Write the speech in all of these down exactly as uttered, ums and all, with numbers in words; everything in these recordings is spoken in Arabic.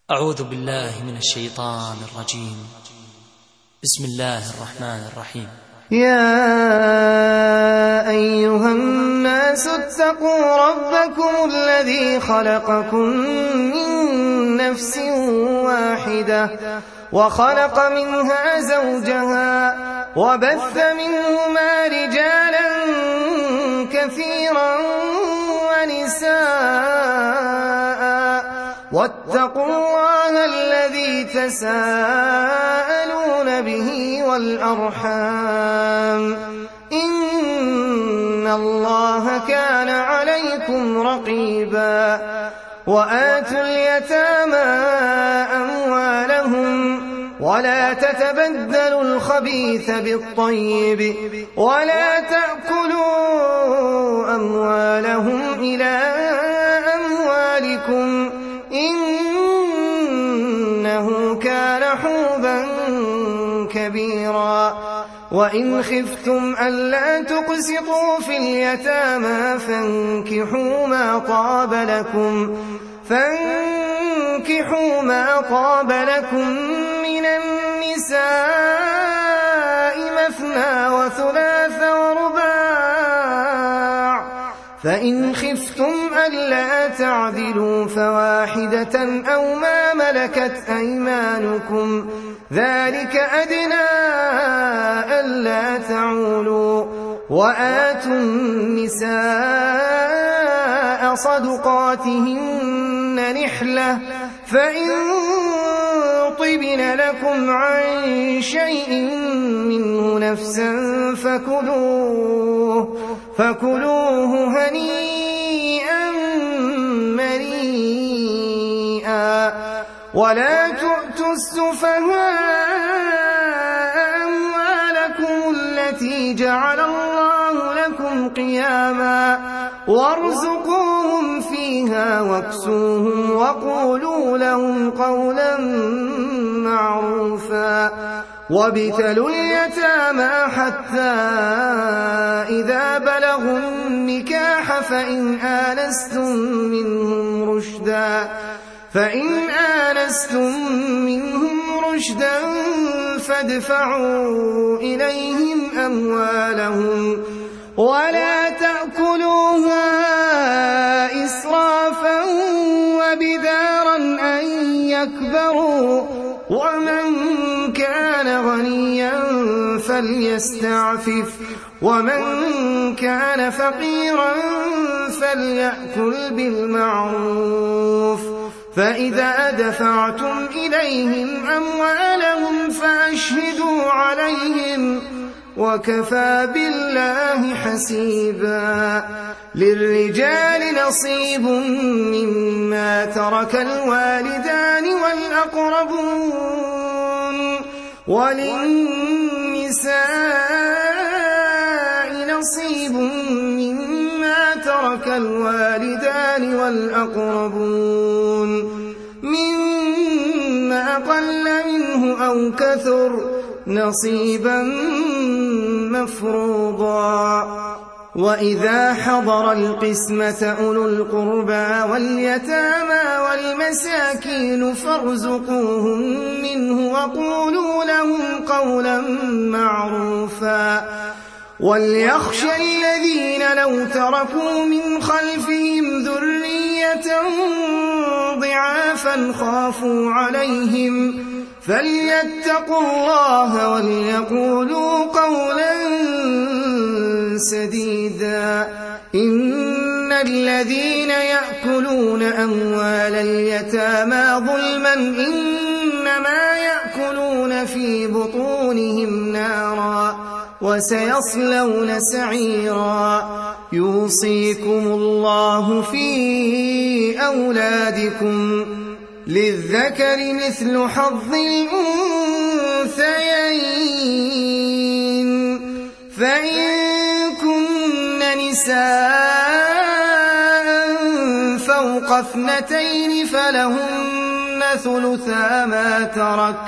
أعوذ بالله من الشيطان الرجيم. بسم الله الرحمن الرحيم. يا أيها الناس اتقوا ربكم الذي خلقكم من نفس واحدة وخلق منها زوجها وبث منهما رجالا كثيرا ونساء واتقوا الله الذي تساءلون به والأرحام إن الله كان عليكم رقيبا. وآتوا اليتامى أموالهم ولا تتبدلوا الخبيث بالطيب ولا تأكلوا أموالهم إلى أموالكم إنه كان حوبا كبيرا. وإن خفتم ألا تقسطوا في اليتامى فانكحوا ما طاب لكم فانكحوا ما طاب لكم من النساء مثنى وثلاث ورباع، فإن خفتم ألا تعدلوا فواحدة أو ما ملكت أيمانكم ذلك أدنى ألا تعولوا. وآتوا النساء صدقاتهن نحلة فإن طبن لكم عن شيء منه نفسا فكلوه فكلوه هنيئا مريئا. ولا تؤتوا السفهاء أموالكم التي جعل الله لكم قياما وارزقوهم فيها واكسوهم وقولوا لهم قولا معروفا. وابتلوا اليتامى حتى إذا بلغوا النكاح فإن آنستم منهم رشدا فإن آنستم منهم رشدا فادفعوا إليهم أموالهم ولا تأكلوها إسرافا وبدارا أن يكبروا. ومن كان غنيا فليستعفف ومن كان فقيرا فليأكل بالمعروف. فإذا دفعتم إليهم أموالهم فأشهدوا عليهم وكفى بالله حسيبا. للرجال نصيب مما ترك الوالدان والأقربون وللنساء نصيب مما ترك الوالدان والأقربون مما قل منه أو كثر نصيبا مفروضا. وإذا حضر القسمة أولو القربى واليتامى والمساكين فارزقوهم منه وقولوا لهم قولا معروفا. وليخشى الذين لو تركوا من خلفهم ذرية ضعافا خافوا عليهم فليتقوا الله وليقولوا قولا سديدا. إن الذين يأكلون أموال اليتامى ظلما إنما يأكلون في بطونهم نارا وسيصلون سعيرا. يوصيكم الله في أولادكم للذكر مثل حظ الأنثيين فإن كن نساء فوق اثنتين فلهن ثلثا ما ترك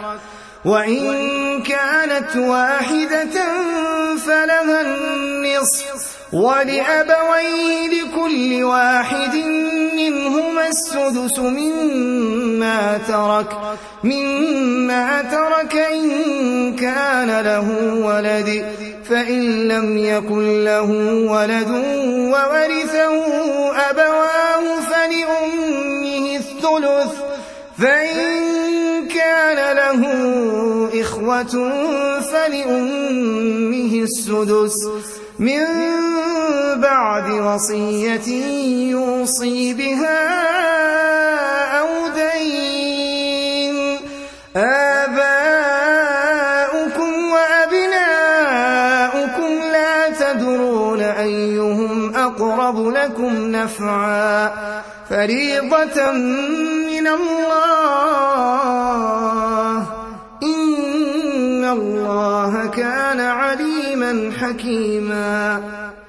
وإن كانت واحدة فلها النصف ولأبويه لكل واحد منهما السدس مما ترك مما ترك إن كان له ولد فإن لم يكن له ولد وورثه أبواه فلأمه الثلث فإن كان له إخوة فلأمه السدس من بعد وصية يوصي بها أو دين. آباؤكم وأبناؤكم لا تدرون أيهم أقرب لكم نفعا فريضة من الله إن الله كان عليما حكيما.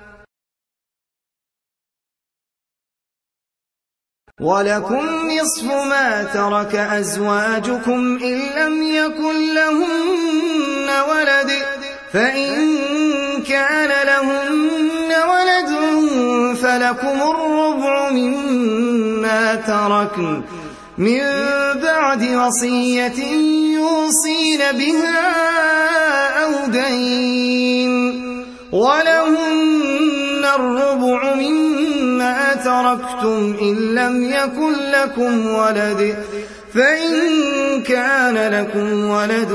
ولكم نصف ما ترك أزواجكم إن لم يكن لهن ولد فإن كان لهن ولد فلكم الربع مما تركن من بعد وصية يوصين بها أو دين ولهن الربع مما تركتم إن لم يكن لكم ولد فإن كان لكم ولد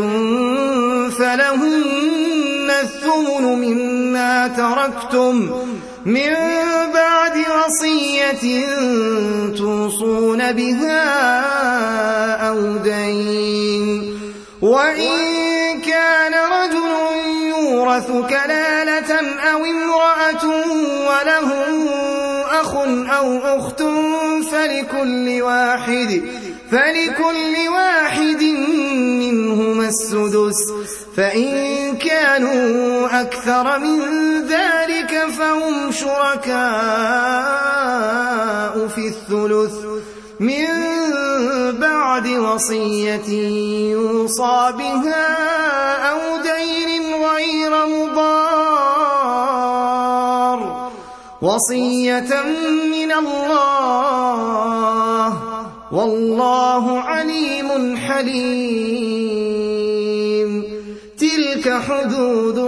فلهن الثمن مما تركتم من بعد وصية توصون بها أو دين. وإن كان رجل يورث كلالة أو امرأة وله أخ أو أخت فلكل واحد فلكل واحد منهما السدس فإن كانوا أكثر من ذلك فهم شركاء في الثلث من بعد وصية يوصى بها أو دين غير مضار وصية من الله والله عليم حليم. تلك حدود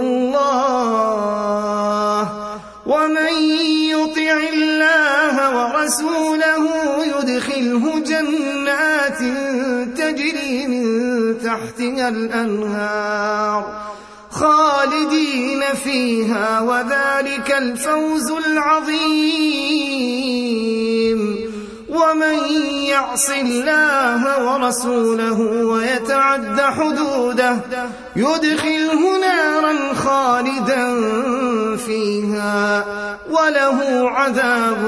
الله ومن يطع الله ورسوله يدخله جنات تجري من تحتها الأنهار خالدين فيها وذلك الفوز العظيم. ومن يعص الله ورسوله ويتعد حدوده يدخله نارا خالدا فيها وله عذاب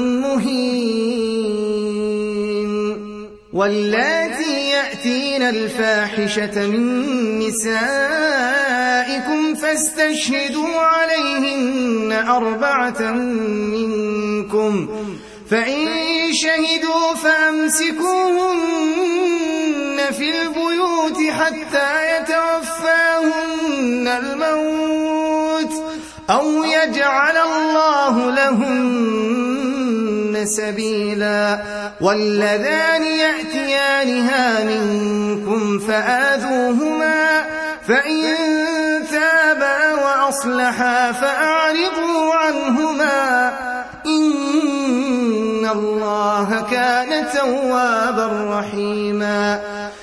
مهين. واللاتي يأتين الفاحشة من نسائكم فاستشهدوا عليهن أربعة منكم فإن شهدوا فأمسكوهن في البيوت حتى يتوفاهن الموت أو يجعل الله لهن سبيلا. واللذان يأتيانها منكم فآذوهما فإن تابا وأصلحا فأعرضوا عنهما إن الله كان توابا رحيما.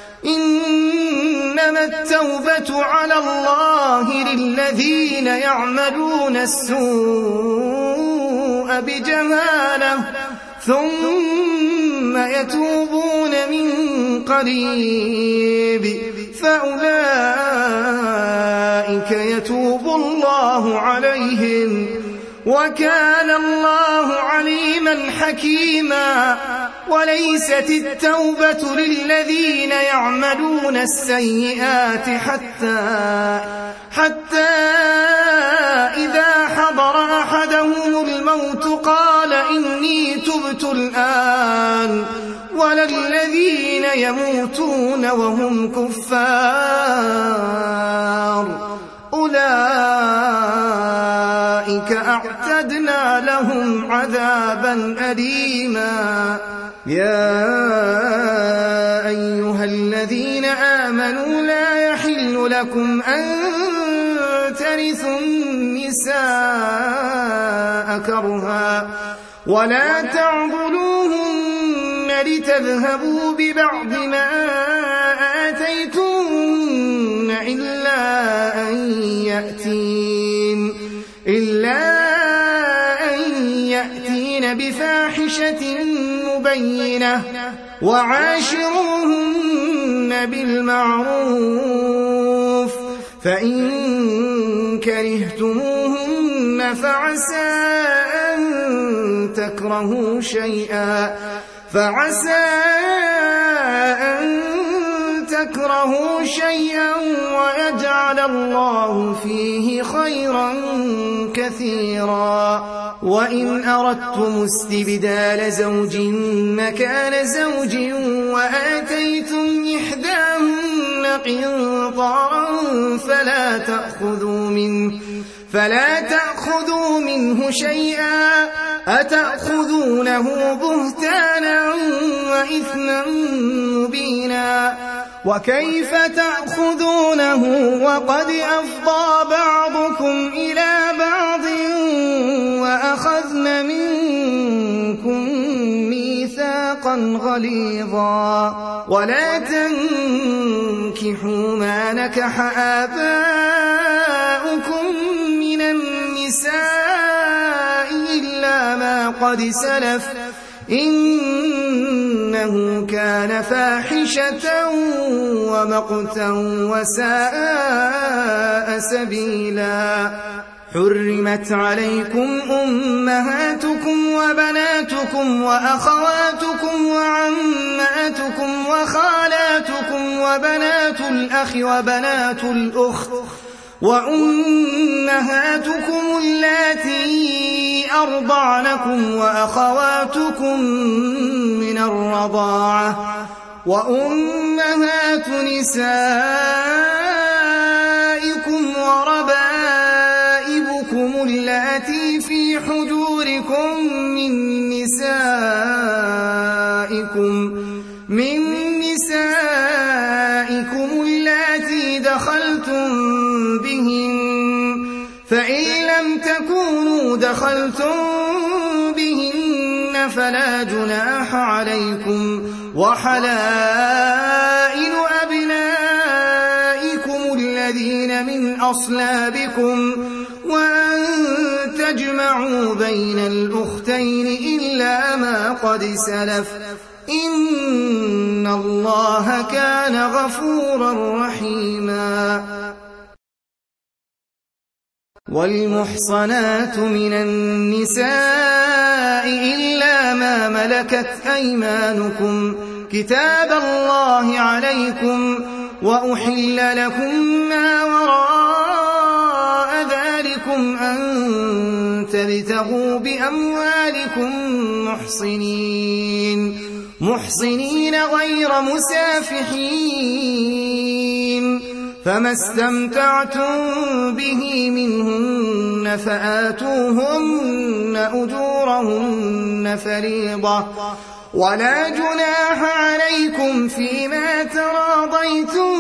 إنما التوبة على الله للذين يعملون السوء بجهالة ثم يتوبون من قريب فأولئك يتوب الله عليهم وكان الله عليما حكيما. وليست التوبة للذين يعملون السيئات حتى حتى إذا حضر أحدهم الموت قال إني تبت الآن ولا الذين يموتون وهم كفار أولئك أولئك أعتدنا لهم عذابا أليما يا أيها الذين آمنوا لا يحل لكم أن ترثوا النساء كرها ولا تعضلوهن لتذهبوا ببعض ما آتيتوهن إلا أن يأتين إلا أن يأتين بفاحشة مبينة وعاشروهن بالمعروف فإن كرهتموهن فعسى أن تكرهوا شيئا فعسى أن تكرهوا شيئا ويجعل الله فيه خيرا كثيرا وإن أردتم استبدال زوج مكان زوج وآتيتم إحداهن قنطارا فلا تأخذوا منه فلا تأخذوا منه شيئا أتأخذونه بهتانا وإثما مبينا وكيف تأخذونه وقد أفضى بعضكم إلى بعض وأخذن منكم ميثاقا غليظا ولا تنكحوا ما نكح آباؤكم من النساء إلا ما قد سلف إنه كان فاحشة ومقتا وساء سبيلا حرمت عليكم أمهاتكم وبناتكم وأخواتكم وعماتكم وخالاتكم وبنات الأخ وبنات الأخت وأمهاتكم اللاتي أرضعنكم وأخواتكم من الرضاعة وأمهات نسائكم وربائبكم اللاتي في حجوركم من نسائكم من نسائكم اللاتي دخلتم بهن فإن لم تكونوا دخلتم بهن فلا جناح عليكم وحلائل أبنائكم الذين من أصلابكم وأن تجمعوا بين الأختين إلا ما قد سلف إن الله كان غفورا رحيما والمحصنات من النساء إلا ما ملكت أيمانكم كتاب الله عليكم وأحل لكم ما وراء ذلكم أن تبتغوا بأموالكم محصنين محصنين غير مسافحين فما استمتعتم به منهن فآتوهن أجورهن فريضة ولا جناح عليكم فيما تراضيتم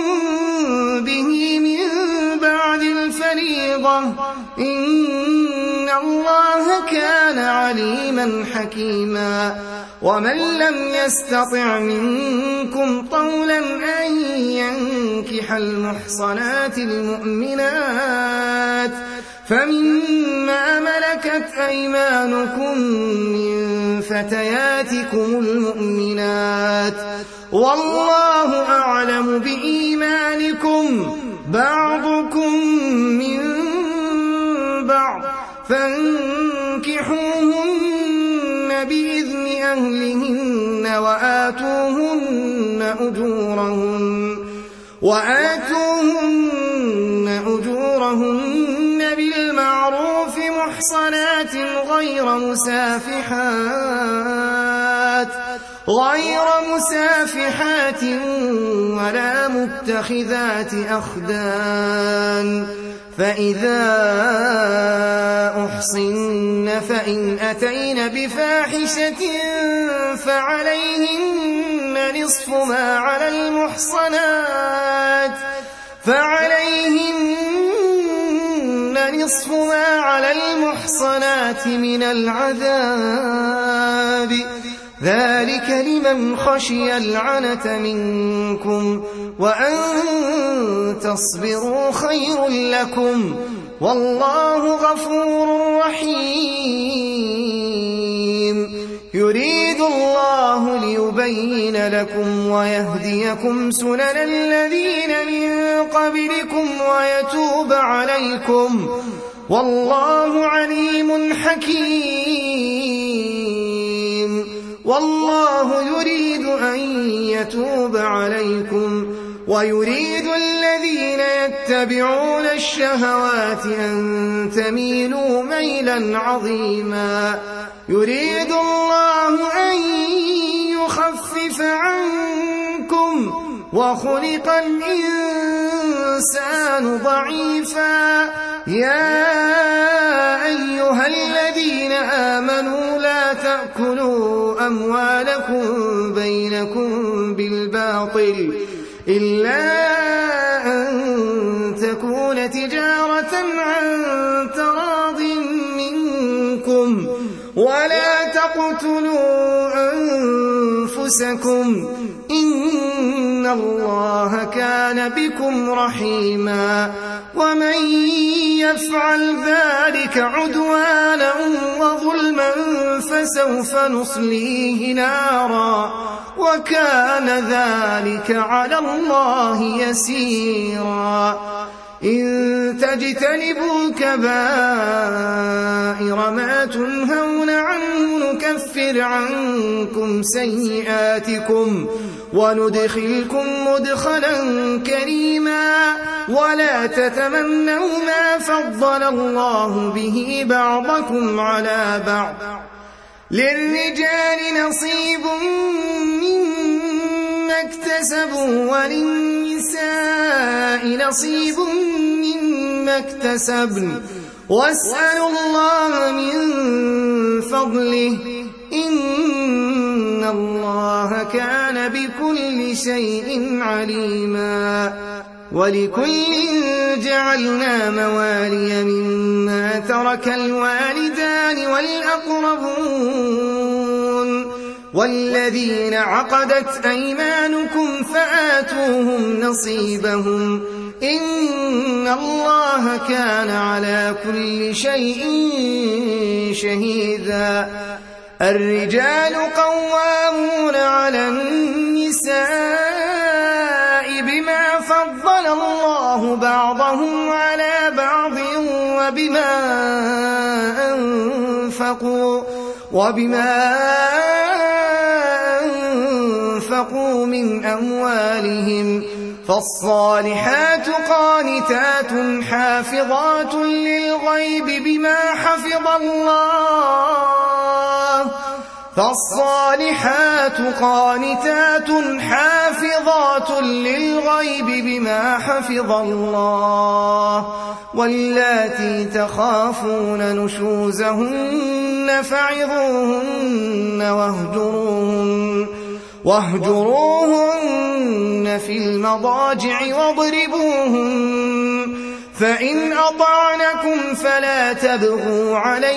به من بعد الفريضة إن الله كان عليما حكيما ومن لم يستطع منكم طولا أن ينكح المحصنات المؤمنات فمما ملكت أيمانكم من فتياتكم المؤمنات والله أعلم بإيمانكم بعضكم من بعض فانكحوهن بإذن أهلهن وآتوهن أجورهن وآتوهن أجورهن بالمعروف محصنات غير مسافحات غير مسافحات ولا متخذات أخدان فإذا أحصن فإن أتين بفاحشة فعليهن نصف ما على المحصنات فعليهن نصف ما على المحصنات من العذاب ذلك لمن خشي العنة منكم وأن تصبروا خير لكم والله غفور رحيم يريد الله ليبين لكم ويهديكم سنن الذين من قبلكم ويتوب عليكم والله عليم حكيم والله يريد أن يتوب عليكم ويريد الذين يتبعون الشهوات أن تميلوا ميلا عظيما يريد الله أن يخفف عنكم وخلق الإنسان ضعيفا يا أيها الذين آمنوا لا تأكلوا أموالكم بينكم بالباطل إلا أن تكون تجارة عن تراض منكم ولا تقتلوا أنفسكم إن الله كان بكم رحيما ومن يفعل ذلك عدوانا وظلما فسوف نصليه نارا وكان ذلك على الله يسيرا إن تجتنبوا كبائر ما تنهون عنه نكفر عنكم سيئاتكم وندخلكم مدخلا كريما ولا تتمنوا ما فضل الله به بعضكم على بعض للرجال نصيب مما اكتسبوا وللنساء نصيب مما اكتسبن واسألوا الله من فضله إن الله كان بكل شيء عليما ولكل جعلنا موالي مما ترك الوالدان والأقربون والذين عقدت أيمانكم فآتوهم نصيبهم إن الله كان على كل شيء شهيدا الرجال قوامون على النساء بما فضل الله بعضهم على بعض وبما أنفقوا وبما أنفقوا من أموالهم فالصالحات قانتات حافظات للغيب بما حفظ الله فالصالحات قانتات حافظات للغيب بما حفظ الله واللاتي تخافون نشوزهن فعظوهن واهجروهن واهجروهن في المضاجع واضربوهن فإن أطعنكم فلا تبغوا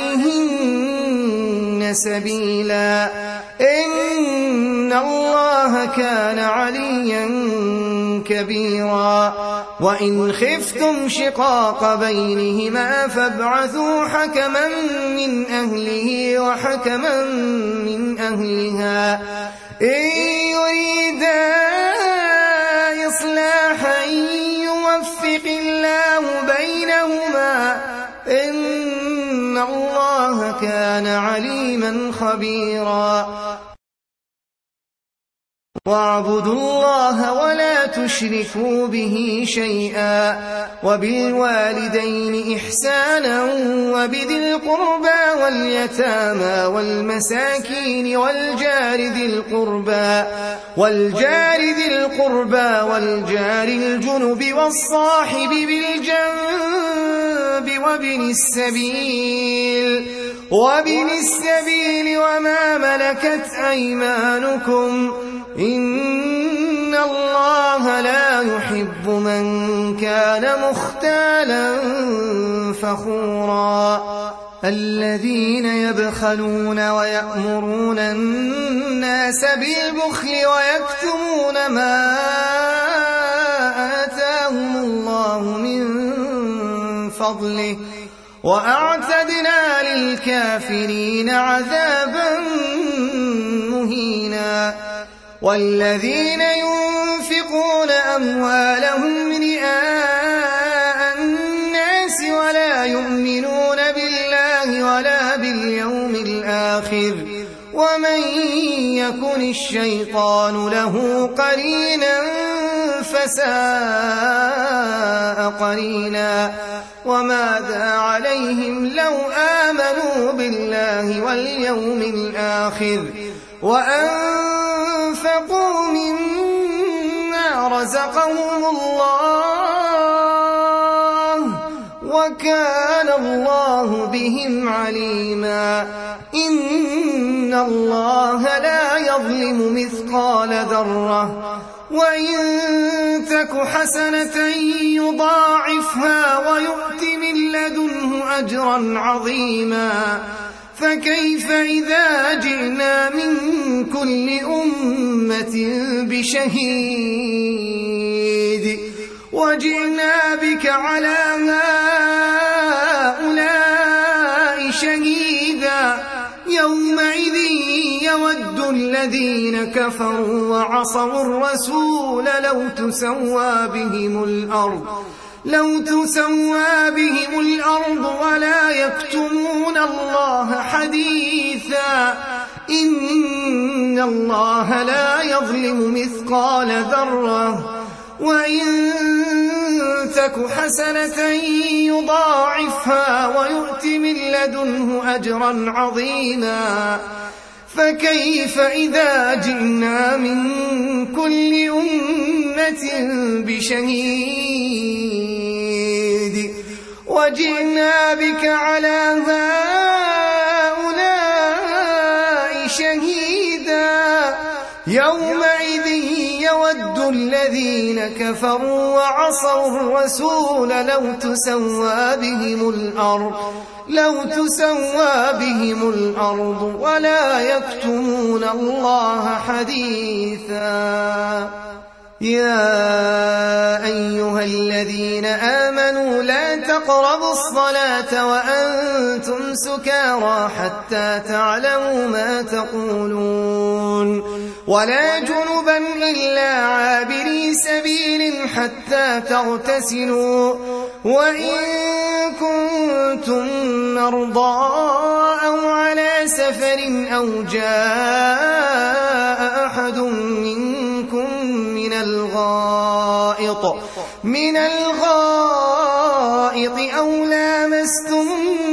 عليهن سبيلا إن الله كان عليا كبيرا وإن خفتم شقاق بينهما فابعثوا حكما من أهله وحكما من أهلها إن يريدا إصلاحا يوفق الله بينهما إن الله كان عليما خبيرا واعبدوا الله ولا تشركوا به شيئا وبالوالدين إحسانا وبذي القربى واليتامى والمساكين والجار ذي القربى والجار ذي القربى والجار الجنب والصاحب بالجنب وابن السبيل وابن السبيل وما ملكت أيمانكم إن الله لا يحب من كان مختالا فخورا الذين يبخلون ويأمرون الناس بالبخل ويكتمون ما آتاهم الله من فضله وأعتدنا للكافرين عذابا مهينا والذين ينفقون أموالهم رئاء الناس ولا يؤمنون بالله ولا باليوم الآخر ومن يكن الشيطان له قرينا فساء قرينا وماذا عليهم لو آمنوا بالله واليوم الآخر وأنفقوا مما رزقهم الله وكان الله بهم عليما إن الله لا يظلم مثقال ذرة وإن تك حسنة يضاعفها ويؤت من لدنه أجرا عظيما فكيف إذا جئنا من كل أمة بشهيد وجئنا بك على هؤلاء شهيدا يومئذ يود الذين كفروا وعصوا الرسول لو تسوى بهم الأرض لو تسوى بهم الأرض ولا يكتمون الله حديثا إن الله لا يظلم مثقال ذرة وإن تك حسنة يضاعفها ويؤت من لدنه أجرا عظيما فكيف إذا جئنا من كل أمة بشهيد وجئنا بك على هؤلاء شهيدا يومئذ يود الذين كفروا وعصوا الرسول لو تسوى بهم الأرض لو تسوى بهم الأرض ولا يكتمون الله حديثا يا أيها الذين آمنوا لا تقربوا الصلاة وأنتم سكارى حتى تعلموا ما تقولون ولا جنبا إلا عابري سبيل حتى تغتسلوا وإن كنتم مرضى أو على سفر أو جاء أحد منكم من الغائط من الغائط أو لامستم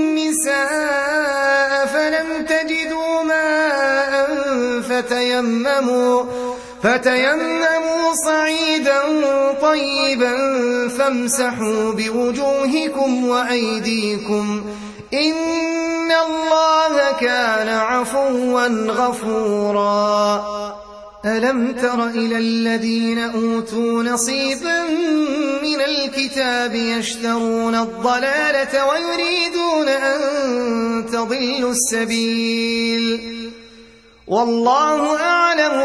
النساء فلم تجدوا ماء فتيمموا فتيمموا صعيدا طيبا فامسحوا بوجوهكم وأيديكم إن الله كان عفوا غفورا ألم تر إلى الذين أوتوا نصيبا من الكتاب يشترون الضلالة ويريدون أن تضلوا السبيل والله أعلم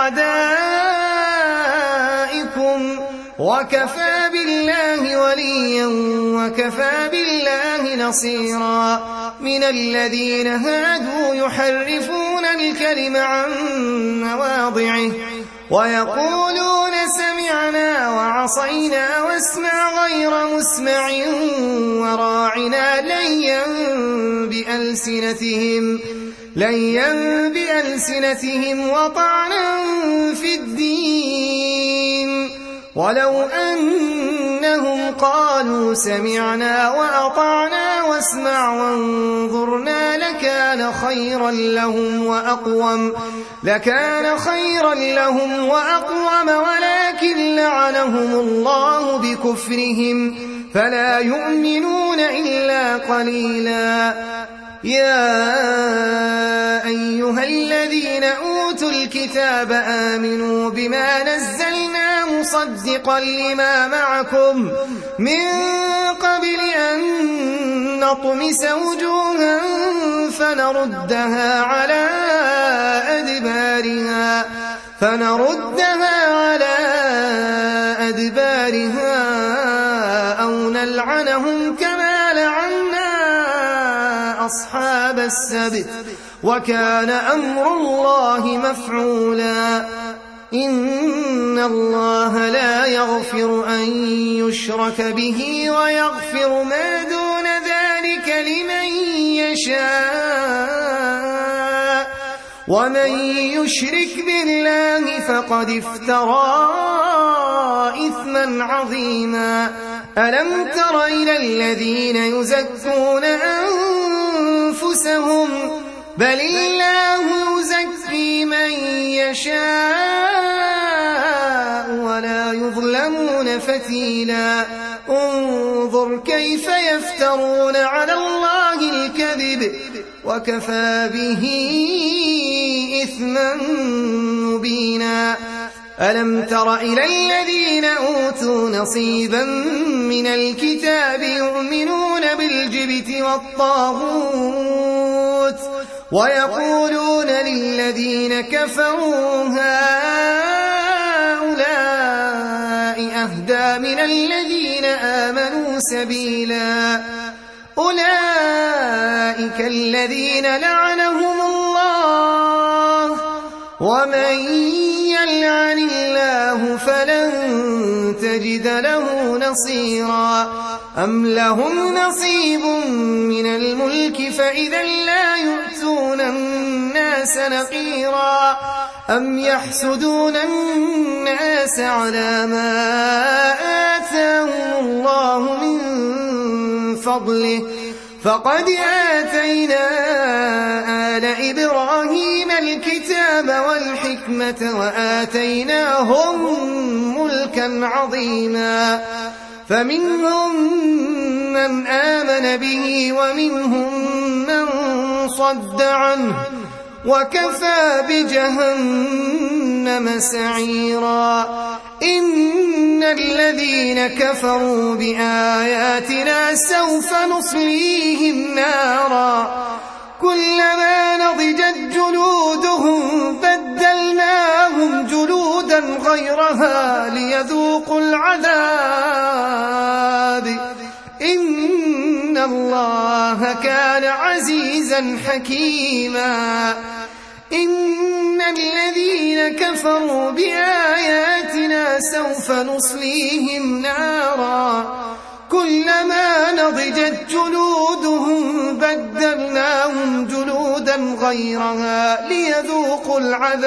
بأعدائكم وكفى بالله وليا وكفى بالله نصيرا من الذين هادوا يحرفون الكلم عن مواضعه ويقولون سمعنا وعصينا واسمع غير مسمع وراعنا ليا بألسنتهم ليا بألسنتهم وطعنا في الدين، ولو أنهم قالوا سمعنا وأطعنا واسمع وانظرنا لكان خيرا لهم وأقوم لكان خيرا لهم وأقوم ولكن لعنهم الله بكفرهم فلا يؤمنون إلا قليلا. يا أيها الذين أوتوا الكتاب آمنوا بما نزلنا مصدقا لما معكم من قبل أن نطمس وجوها فنردها على أدبارها فنردها على أدبارها أو نلعنهم كما لعنا أصحاب السبت وكان أمر الله مفعولا. إن الله لا يغفر أن يشرك به ويغفر ما دون ذلك لمن يشاء، ومن يشرك بالله فقد افترى إثما عظيما. ألم تر إلى الذين يزكون أنفسهم بل الله يزكي من يشاء ولا يظلمون فتيلا. انظر كيف يفترون على الله الكذب وكفى به إثما مبينا. ألم تر إلى الذين أوتوا نصيبا من الكتاب يؤمنون بالجبت والطاغوت ويقولون للذين كفروا هؤلاء أهدى من الذين آمنوا سبيلا. أولئك الذين لعنهم الله ومن يلعن الله فلن تجد له نصيرا. أم لهم نصيب من الملك فإذا لا يؤتون الناس نقيرا. أم يحسدون الناس على ما آتاهم الله من فضله فقد آتينا آل إبراهيم الكتاب والحكمة وآتيناهم ملكا عظيما. فمنهم من آمن به ومنهم من صد عنه وكفى بجهنم سعيرا. إن الذين كفروا بآياتنا سوف نصليهم نارا كلما نضجت جلودهم بدلناهم جلودا غيرها ليذوقوا العذاب. إن الله كان عزيزا حكيما. إن الذين كفروا بآياتنا سوف نصليهم نارا كلما نضجت جلودهم بدلناهم جلودا غيرها ليذوقوا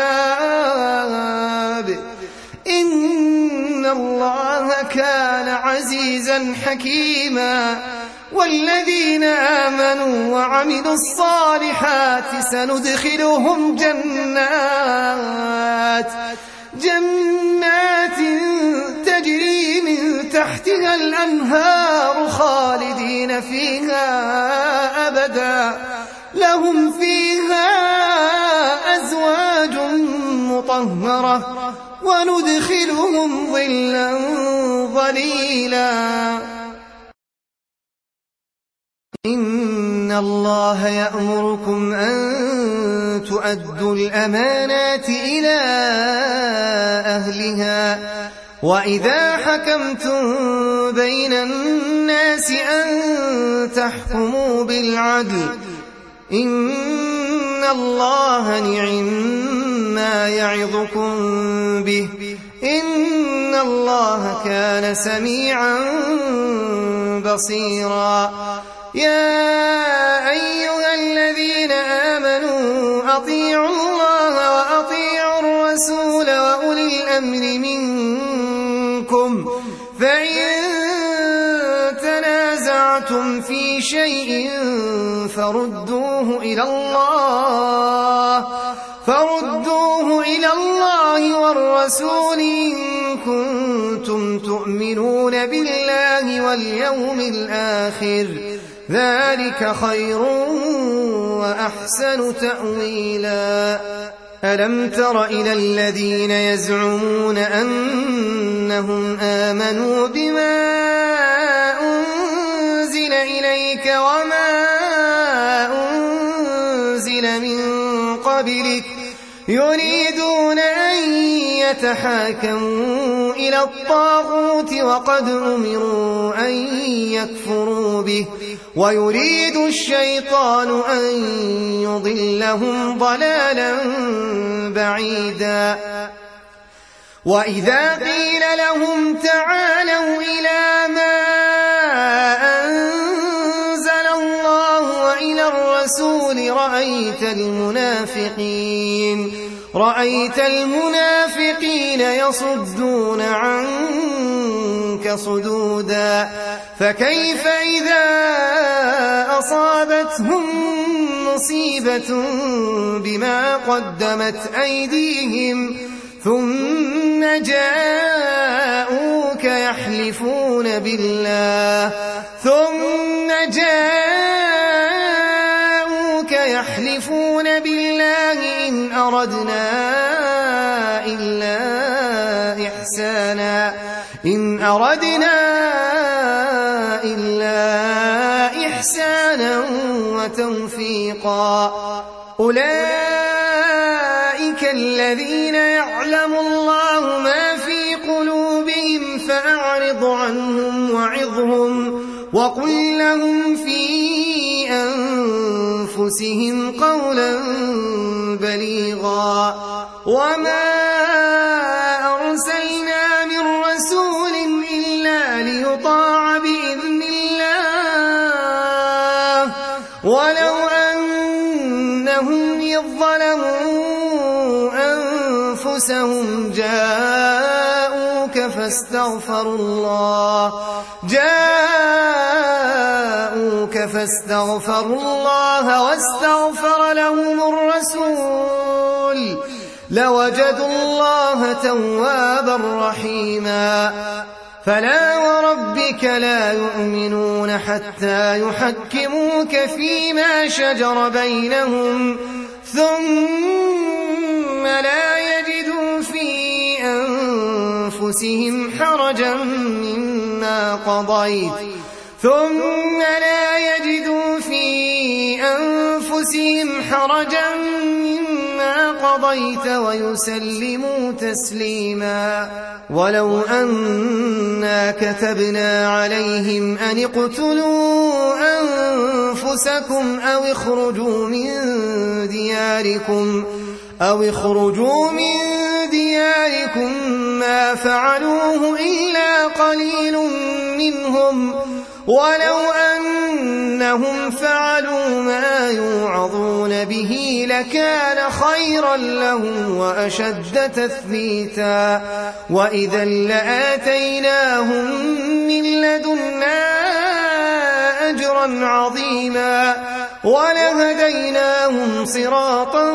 العذاب. إن الله كان عزيزا حكيما. والذين آمنوا وعملوا الصالحات سندخلهم جنات جنات تجري من تحتها الأنهار خالدين فيها أبدا لهم فيها أزواج مطهرة وندخلهم ظلا ظليلا. إن الله يأمركم أن تؤدوا الأمانات إلى أهلها وإذا حكمتم بين الناس أن تحكموا بالعدل. إن الله نعما يعظكم به إن الله كان سميعا بصيرا. يا أيها الذين آمنوا أطيعوا الله وأطيعوا الرسول وأولي الأمر منكم فإن تنازعتم في شيء فردوه إلى الله فردوه إلى الله والرسول إن كنتم تؤمنون بالله واليوم الآخر ذلك خير وأحسن تأويلا ألم تر إلى الذين يزعمون أنهم آمنوا بما أنزل إليك وما أنزل من قبلك يريدون أن يتحاكموا إلى الطاغوت وقد أمروا أن يكفروا به ويريد الشيطان أن يضلهم ضلالا بعيدا وإذا قيل لهم تعالوا إلى ما أنزل الله وإلى الرسول رأيت المنافقين رأيت المنافقين يصدون عنك صدودا فكيف إذا أصابتهم مصيبة بما قدمت أيديهم ثم جاءوك يحلفون بالله ثم جاءوك يحلفون بالله إن أردنا إلا إحسانا إن أردنا إلا إحسانا وتوفيقا أولئك الذين يعلم الله ما في قلوبهم فأعرض عنهم وعظهم وقل لهم في أنفسهم قولا بليغا وما أرسلنا من رسول إلا ليطاع بإذن الله ولو أنهم إذ ظلموا أنفسهم جاءوك فاستغفروا الله جاءوك فاستغفروا الله واستغفر لهم الرسول لوجدوا الله توابا رحيما فلا وربك لا يؤمنون حتى يحكموك فيما شجر بينهم ثم لا يجدوا في أنفسهم حرجا مما قضيت ثم لا يجدوا في أنفسهم حرجا مما قضيت ويسلموا تسليما ولو أنا كتبنا عليهم أن اقتلوا أنفسكم أو اخرجوا من دياركم أو اخرجوا من دياركم ما فعلوه إلا قليل منهم ولو أنهم فعلوا ما يوعظون به لكان خيرا لهم وأشد تثبيتا وإذا لآتيناهم من لدنا أجرا عظيما ولهديناهم صراطا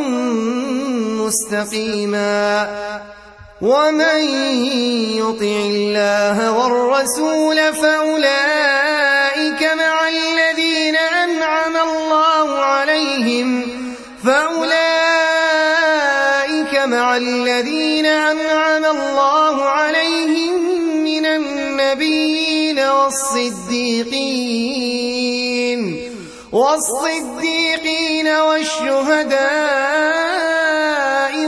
مستقيما ومن يطع الله والرسول فأولئك مع الذين أنعم الله عليهم فأولئك مع الذين أنعم الله عليهم من النبيين والصديقين والصديقين والشهداء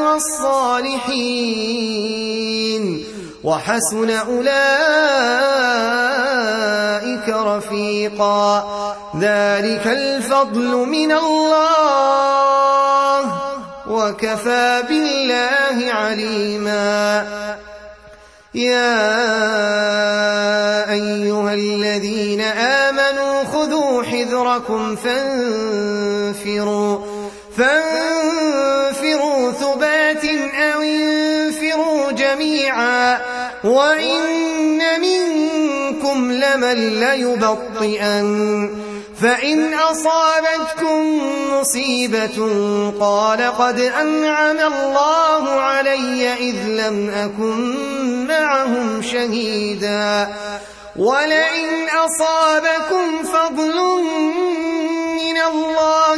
والصالحين وحسن أولئك رفيقا ذلك الفضل من الله وكفى بالله عليما يا أيها الذين آمنوا خذوا حذركم فانفروا فانفروا ثبات أو انفروا جميعا وإن منكم لمن ليبطئن فإن أصابتكم مصيبة قال قد أنعم الله علي إذ لم أكن معهم شهيدا ولئن أصابكم فضل من الله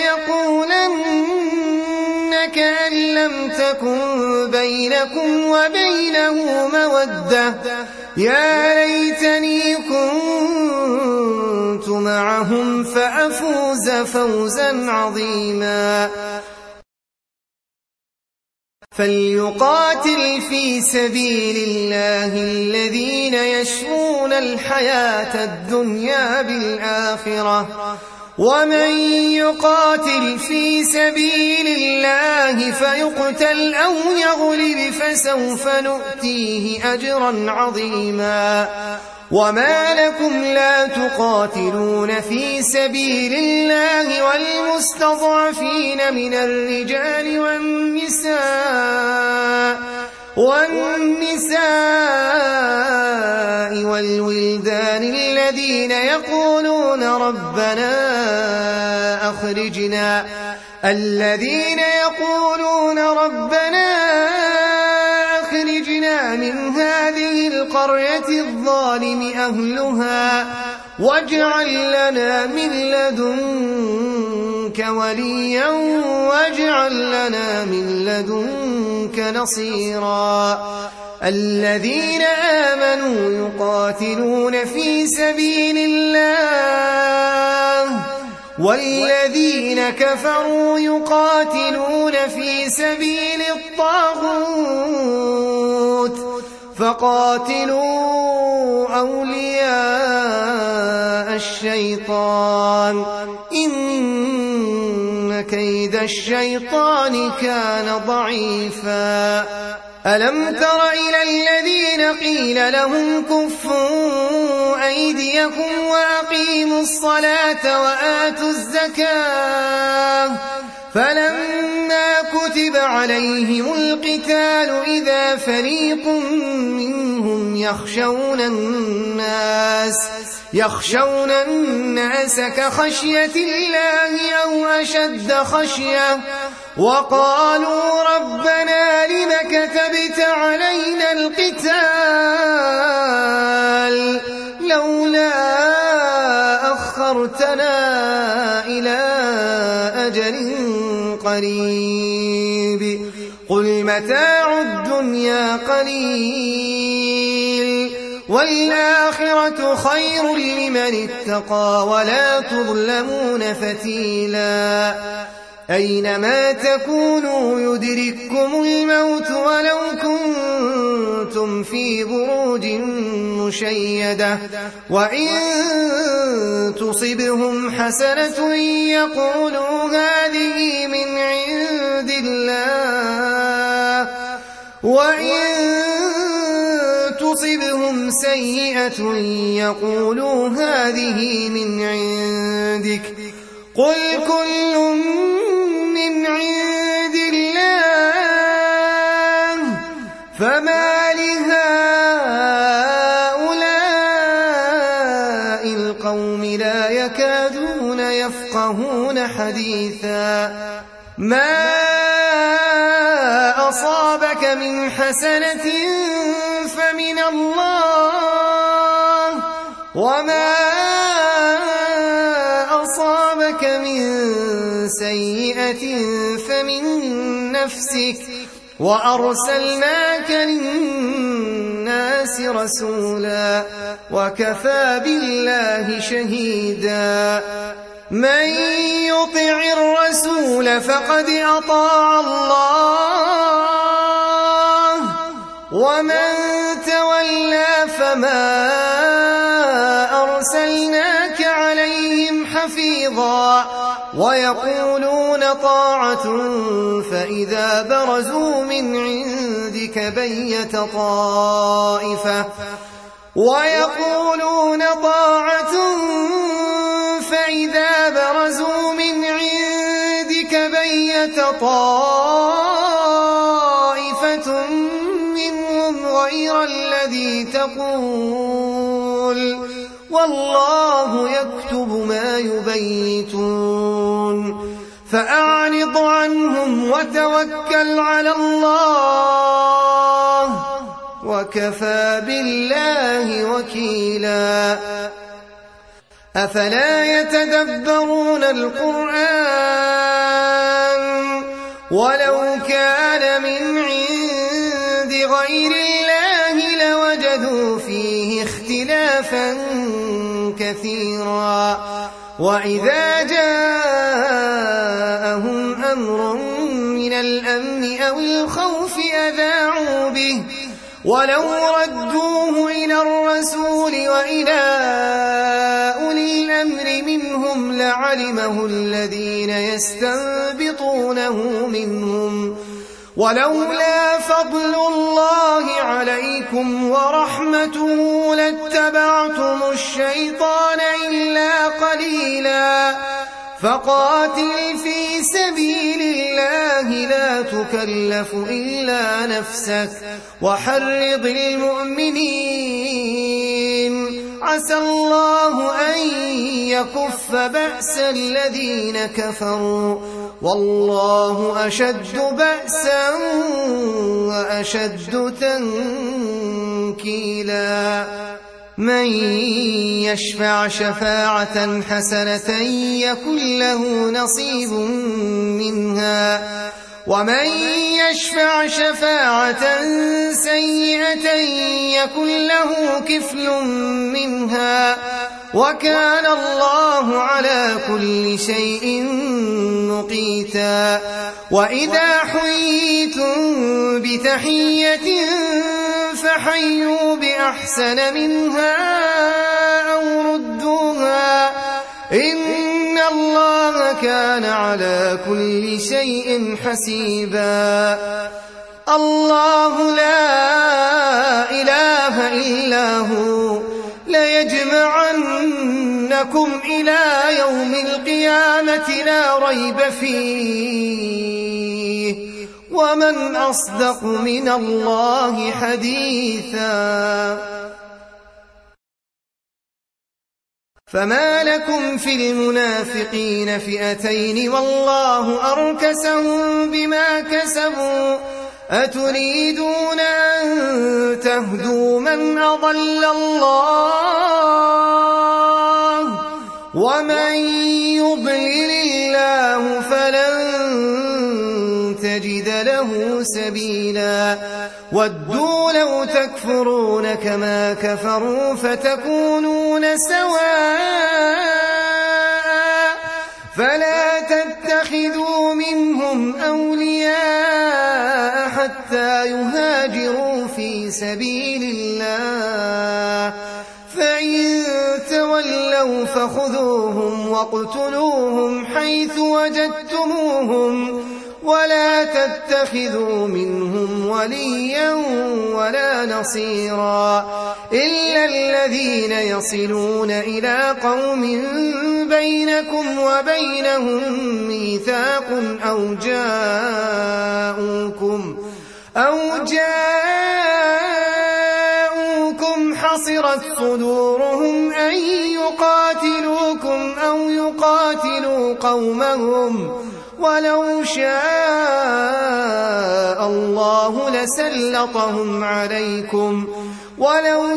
ليقولن كأن لم تكن بينكم وبينه مودة يا ليتني كنت معهم فأفوز فوزا عظيما فليقاتل في سبيل الله الذين يشرون الحياة الدنيا بالآخرة ومن يقاتل في سبيل الله فيقتل أو يغلب فسوف نؤتيه أجرا عظيما وما لكم لا تقاتلون في سبيل الله والمستضعفين من الرجال والنساء والنساء والولدان الذين يقولون ربنا أخرجنا الذين يقولون ربنا أخرجنا من هذه القرية الظالم أهلها واجعل لنا من لدنك وليا واجعل لنا من لدنك نصيرا الذين آمنوا يقاتلون في سبيل الله والذين كفروا يقاتلون في سبيل الطاغوت فقاتلوا أولياء الشيطان إن كيد الشيطان كان ضعيفا ألم تر إلى الذين قيل لهم كفوا أيديكم وأقيموا الصلاة وآتوا الزكاة فلما كتب عليهم القتال إذا فريق منهم يخشون الناس يخشون الناس كخشية الله أو أشد خشية وقالوا ربنا لم كتبت علينا القتال لولا أخرتنا إلى أجل قريب قل متاع الدنيا قليل والآخرة خير لمن اتقى ولا تظلمون فتيلا أينما تكونوا يدرككم الموت ولو كنتم في بروج مشيدة وإن تصبهم حسنة يقولوا هذه من عند الله وإن تصبهم سيئة يقولوا هذه من عندك قل كل من عند الله فما لهؤلاء القوم لا يكادون يفقهون حديثا ما أصابك من حسنة فمن الله وما أصابك من سيئة فمن نفسك وأرسلناك للناس رسولا وكفى بالله شهيدا من يطع الرسول فقد أطاع الله ومن تولى فما أرسلناك عليهم حفيظا ويقولون طاعة فإذا برزوا من عندك بيت طائفة ويقولون طاعة طائفة منهم غير الذي تقول والله يكتب ما يبيتون فأعرض عنهم وتوكل على الله وكفى بالله وكيلا أفلا يتدبرون القرآن ولو كان من عند غير الله لوجدوا فيه اختلافا كثيرا وإذا جاءهم أمر من الأمن أو الخوف أذاعوا به ولو ردوه إلى الرسول وإلى أولي الأمر منهم لعلمه الذين يستنبطونه منهم ولولا فضل الله عليكم ورحمته لاتبعتم الشيطان إلا قليلا فقاتل في سبيل الله لا تكلف إلا نفسك وحرض المؤمنين عسى الله أن يكف بأس الذين كفروا والله أشد بأسا وأشد تنكيلا من يشفع شفاعة حسنة يكن له نصيب منها ومن يشفع شفاعة سيئة يكن له كفل منها وكان الله على كل شيء مقيتا وإذا حييتم بتحية فحيوا بأحسن منها أو ردوها إن الله كان على كل شيء حسيبا الله لا إله إلا هو ليجمعنكم إلى يوم القيامة لا ريب فيه ومن أصدق من الله حديثا فما لكم في المنافقين فئتين والله أركسهم بما كسبوا أتريدون أن تهدوا من أضل الله ومن يضلل الله فلن تجد له سبيلا ودوا لو تكفرون كما كفروا فتكونون سواء فلا تتخذوا منهم أولياء حتى يهاجروا في سبيل الله فإن تولوا فخذوهم واقتلوهم حيث وجدتموهم ولا تتخذوا منهم وليا ولا نصيرا إلا الذين يصلون إلى قوم بينكم وبينهم ميثاق أو جاءوكم أو جاءوكم حصرت صدورهم أن يقاتلوكم أو يقاتلوا قومهم ولو شاء الله لسلطهم عليكم ولو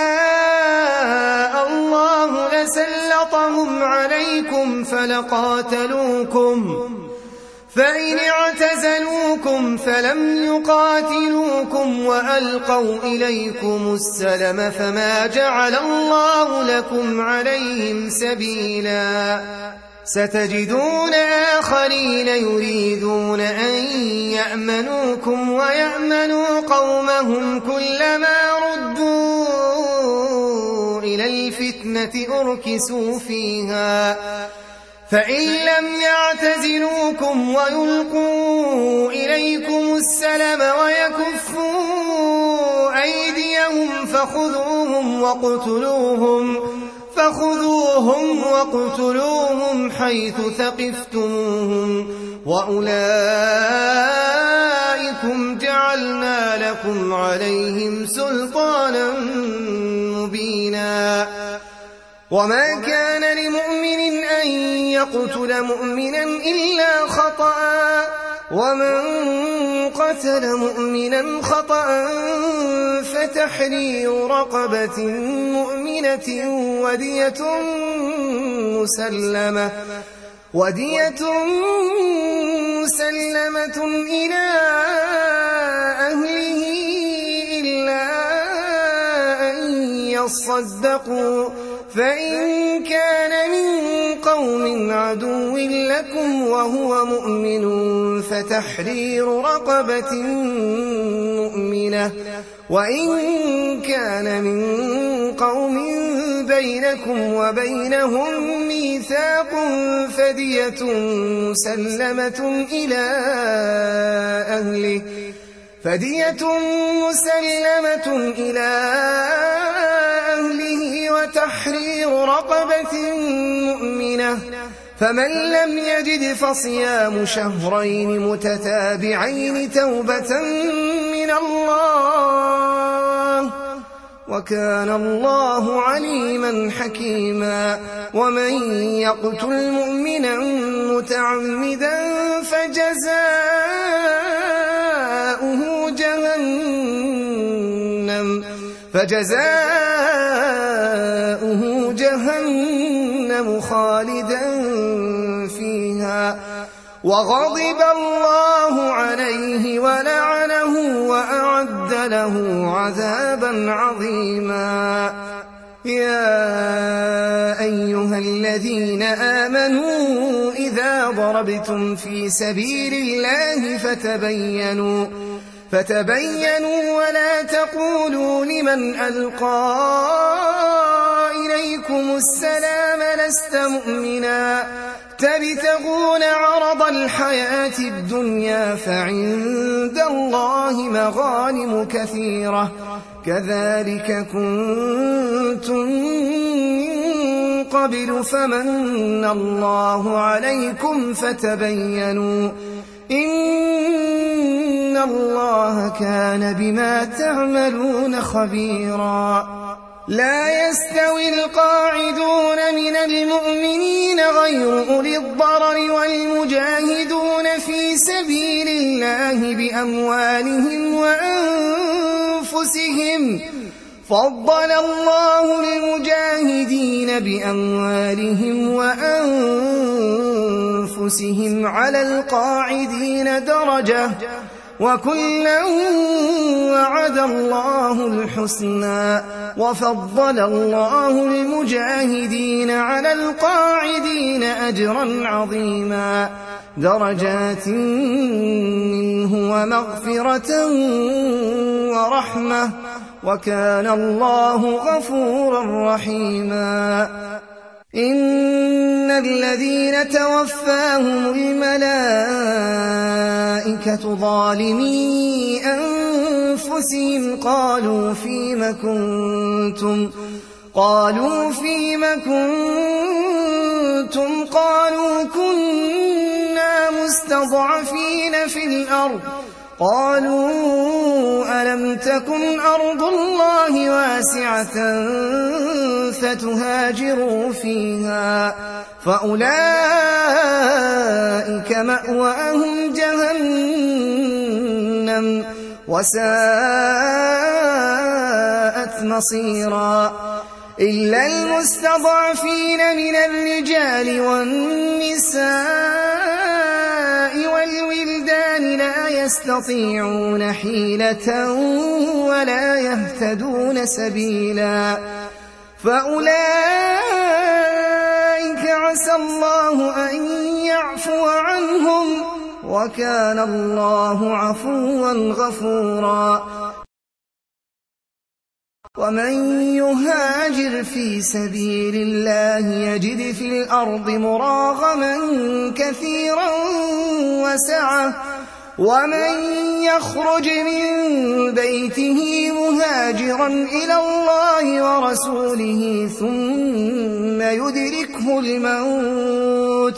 شاء الله لسلطهم عليكم فلقاتلوكم فإن اعتزلوكم فلم يقاتلوكم وألقوا إليكم السلم فما جعل الله لكم عليهم سبيلا ستجدون آخرين يريدون أن يأمنوكم ويأمنوا قومهم كلما ردوا إلى الفتنة أركسوا فيها فإن لم يعتزلوكم ويلقوا إليكم السلم ويكفوا أيديهم فخذوهم واقتلوهم فخذوهم واقتلوهم حيث ثقفتموهم وأولئكم جعلنا لكم عليهم سلطانا مبينا وما كان لمؤمن أن يقتل مؤمنا إلا خطأ ومن قتل مؤمنا خطأ فتحرير رقبة مؤمنة ودية مسلمة ودية مسلمة إلى أهله إلا أن يصدقوا فإن كان من قوم عدو لكم وهو مؤمن فتحرير رقبة مؤمنة وإن كان من قوم بينكم وبينهم ميثاق فدية مسلمة إلى أهله فدية مسلمة إلى أهله وتحرير رقبة مؤمنة فمن لم يجد فصيام شهرين متتابعين توبة من الله وكان الله عليما حكيما ومن يقتل مؤمنا متعمدا فجزاؤه جهنم فجزاؤه جهنم خالدا فيها وغضب الله عليه ولعنه وأعد له عذابا عظيما يا أيها الذين آمنوا إذا ضربتم في سبيل الله فتبينوا فتبينوا ولا تقولوا لمن ألقى إليكم السلام لست مؤمنا تبتغون عرض الحياة الدنيا فعند الله مغانم كثيرة كذلك كنتم من قبل فمن الله عليكم فتبينوا إن الله كان بما تعملون خبيرا لا يستوي القاعدون من المؤمنين غير أولي الضرر والمجاهدون في سبيل الله بأموالهم وأنفسهم فضل الله المجاهدين بأموالهم وأنفسهم على القاعدين درجة وكلا وعد الله الحسنى وفضل الله المجاهدين على القاعدين أجرا عظيما درجات منه ومغفرة ورحمة وكان الله غفورا رحيما إن الذين توفاهم الملائكة ظالمي أنفسهم قالوا فيم كنتم قالوا فيم كنتم قالوا كنا مستضعفين في الأرض قالوا ألم تكن أرض الله واسعة فتهاجروا فيها فأولئك مأواهم جهنم وساءت مصيرا إلا المستضعفين من الرجال والنساء والولدان لا يستطيعون حيلة ولا يهتدون سبيلا فأولئك عسى الله أن يعفو عنهم وكان الله عفوا غفورا ومن يهاجر في سبيل الله يجد في الأرض مراغما كثيرا وسعة ومن يخرج من بيته مهاجرا إلى الله ورسوله ثم يدركه الموت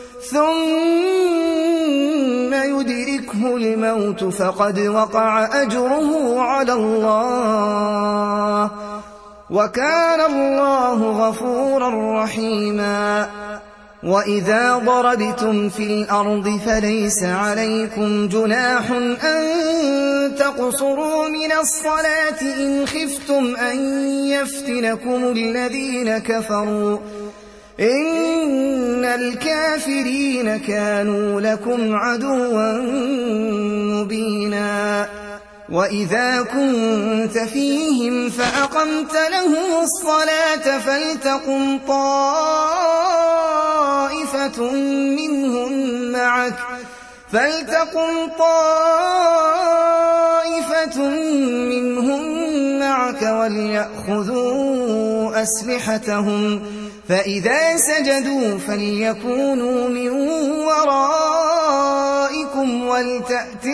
ثم يدركه الموت فقد وقع أجره على الله وكان الله غفورا رحيما. وإذا ضربتم في الأرض فليس عليكم جناح أن تقصروا من الصلاة إن خفتم أن يفتنكم الذين كفروا إن الكافرين كانوا لكم عدوا مبينا. وإذا كنت فيهم فأقمت لهم الصلاة فلتقم طائفة منهم معك فلتقم طائفة منهم معك وليأخذوا أسلحتهم فإذا سجدوا فليكونوا من ورائكم ولتأت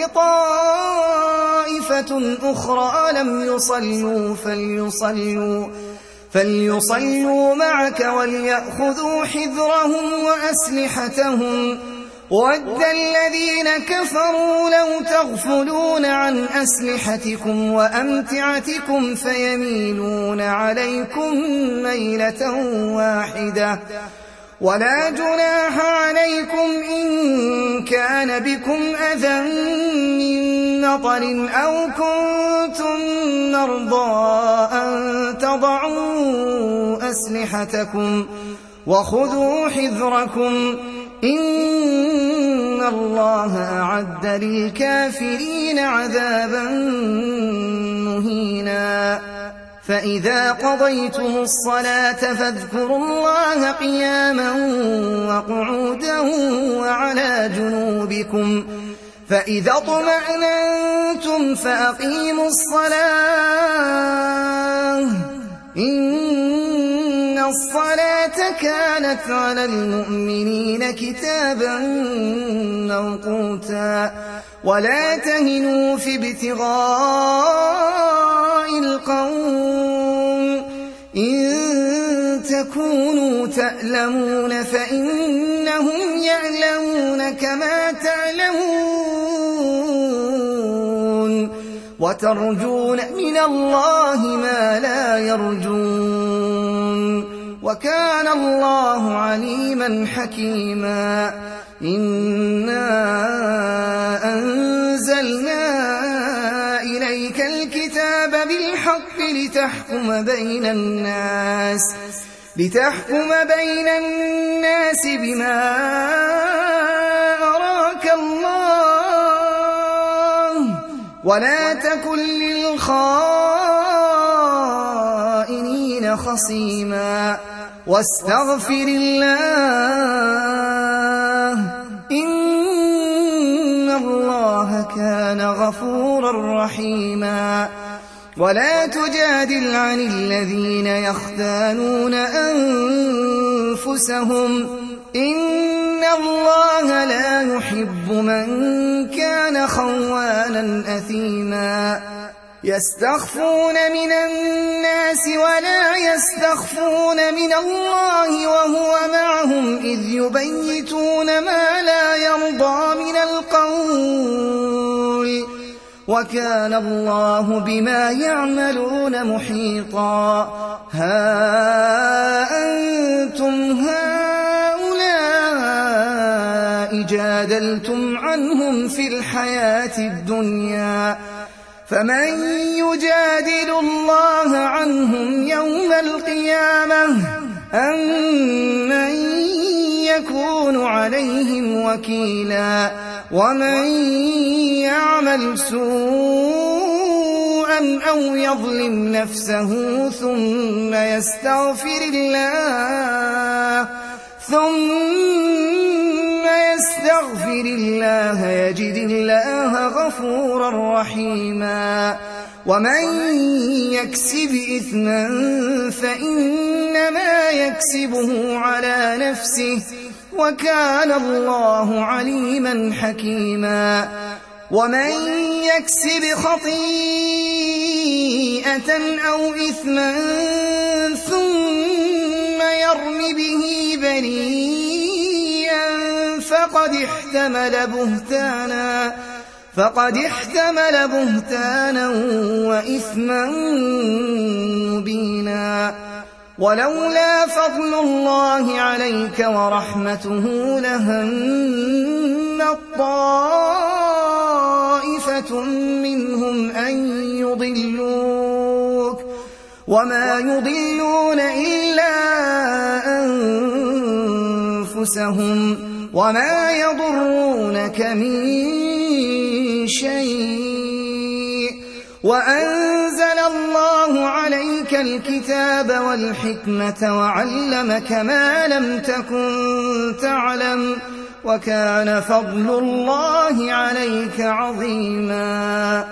طائفة أخرى لم يصلوا فليصلوا فليصلوا معك وليأخذوا حذرهم وأسلحتهم وَدَّ الَّذِينَ كَفَرُوا لَوْ تَغْفُلُونَ عَنْ أَسْلِحَتِكُمْ وَأَمْتِعَتِكُمْ فَيَمِيلُونَ عَلَيْكُمْ مَيْلَةً وَاحِدَةً وَلَا جُنَاحَ عَلَيْكُمْ إِن كَانَ بِكُمْ أَذًى مِّن مَّطَرٍ أَوْ كُنتُم مَّرْضَىٰ أَن تَضَعُوا أَسْلِحَتَكُمْ وَخُذُوا حِذْرَكُمْ إِنَّ اللَّهَ أَعَدَّ لِلْكَافِرِينَ عَذَابًا مُّهِينًا. فَإِذَا قَضَيْتُمُ الصَّلَاةَ فاذكروا اللَّهَ قِيَامًا وَقُعُودًا وَعَلَىٰ جُنُوبِكُمْ فَإِذَا اطْمَأْنَنتُمْ فَأَقِيمُوا الصَّلَاةَ إِنَّ الصَّلَاةَ كَانَتْ عَلَى الْمُؤْمِنِينَ كِتَابًا مَّوْقُوتًا. وَلَا تَهِنُوا فِي ابْتِغَاءِ الْقَوْمِ إِن تَكُونُوا تَأْلَمُونَ فَإِنَّهُمْ يَعْلَمُونَ كَمَا تَعْلَمُونَ وَتَرْجُونَ مِنَ اللَّهِ مَا لَا يَرْجُونَ وَكَانَ اللَّهُ عَلِيمًا حَكِيمًا. إِنَّا أَنزَلْنَا إِلَيْكَ الْكِتَابَ بِالْحَقِّ لِتَحْكُمَ بَيْنَ النَّاسِ لِتَحْكُمَ بَيْنَ النَّاسِ بِمَا أَرَاكَ اللَّهُ وَلَا تَكُن لِّلْخَائِنِينَ خَصِيمًا وَاسْتَغْفِرِ اللَّهَ إِنَّ اللَّهَ كَانَ غَفُورًا رَّحِيمًا. وَلَا تُجَادِلْ عَنِ الَّذِينَ يَخْتَانُونَ أَنفُسَهُمْ إِنَّ اللَّهَ لَا يُحِبُّ مَن كَانَ خَوَّانًا أَثِيمًا. يَسْتَخْفُونَ مِنَ النَّاسِ وَلَا يَسْتَخْفُونَ مِنَ اللَّهِ وَهُوَ مَعَهُمْ إِذْ يُبَيِّتُونَ مَا لَا يَرْضَىٰ مِنَ الْقَوْلِ وَكَانَ اللَّهُ بِمَا يَعْمَلُونَ مُحِيطًا. هَا أَنتُمْ هَٰؤُلَاءِ جَادَلْتُمْ عَنْهُمْ فِي الْحَيَاةِ الدُّنْيَا فَمَن يُجَادِلُ اللَّهَ عَنْهُمْ يَوْمَ الْقِيَامَةِ أَم مَّن يَكُونُ عَلَيْهِمْ وَكِيلًا. وَمَن يَعْمَلْ سُوءًا أَوْ يَظْلِمْ نَفْسَهُ ثُمَّ يَسْتَغْفِرِ اللَّهَ ثُمَّ يَسْتَغْفِرِ اللَّهَ يَجِدِ اللَّهَ غَفُورًا رَّحِيمًا. وَمَن يَكْسِبْ إِثْمًا فَإِنَّمَا يَكْسِبُهُ عَلَىٰ نَفْسِهِ وَكَانَ اللَّهُ عَلِيمًا حَكِيمًا. ومن يكسب خطيئة أو إثما ثم يرم به بريئا فقد احتمل بهتانا فقد احتمل بهتانا وإثما مبينا. ولولا فضل الله عليك ورحمته لهمت طائفة منهم أن يضلوك وما يضلون إلا أنفسهم وما يضرونك من شيء. وأنزل الله عليك الكتاب والحكمة وعلمك ما لم تكن تعلم وكان فضل الله عليك عظيما.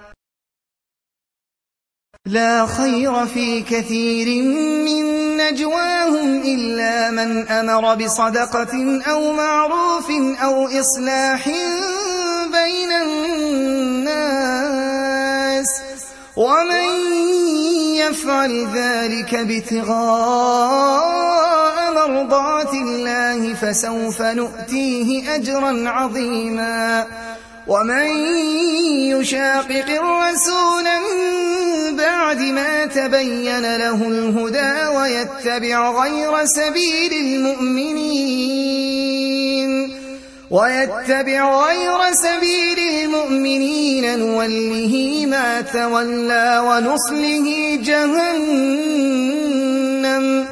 لا خير في كثير من نجواهم إلا من أمر بصدقة أو معروف أو إصلاح بين الناس ومن يفعل ذلك ابتغاء مرضات الله فسوف نؤتيه أجرا عظيما. ومن يشاقق الرسول من بعد ما تبين له الهدى ويتبع غير سبيل المؤمنين ويتبع غير سبيل المؤمنين نوله ما تولى ونصله جهنم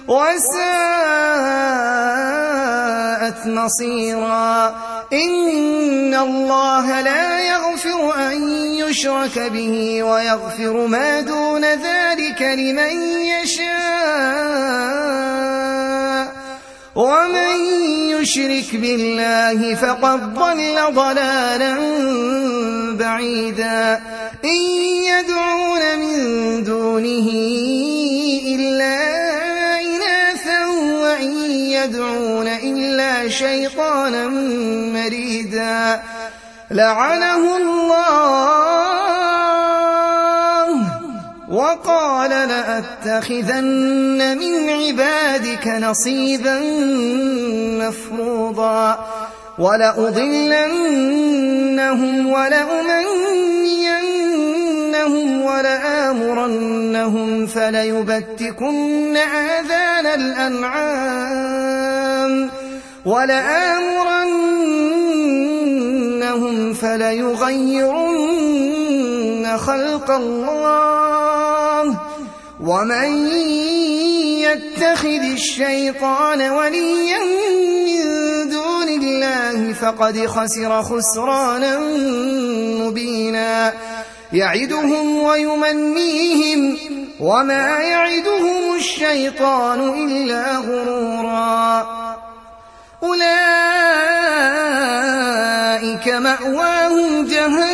وساءت مصيرا. إن الله لا يغفر أن يشرك به ويغفر ما دون ذلك لمن يشاء ومن يشرك بالله فقد ضل ضلالا بعيدا. إن يدعون من دونه إلا إناثا وإن يدعون إلا شيطانا مريدا. لعنه الله وقال لأتخذن من عبادك نصيبا مفروضا ولأضلنهم ولأمنينهم ولآمرنهم فليبتكن آذان الأنعام ولآمرنهم فليغيرن خلق الله ومن يتخذ الشيطان وليا من دون الله فقد خسر خسرانا مبينا. يعدهم ويمنيهم وما يعدهم الشيطان إلا غرورا. أولئك مأواهم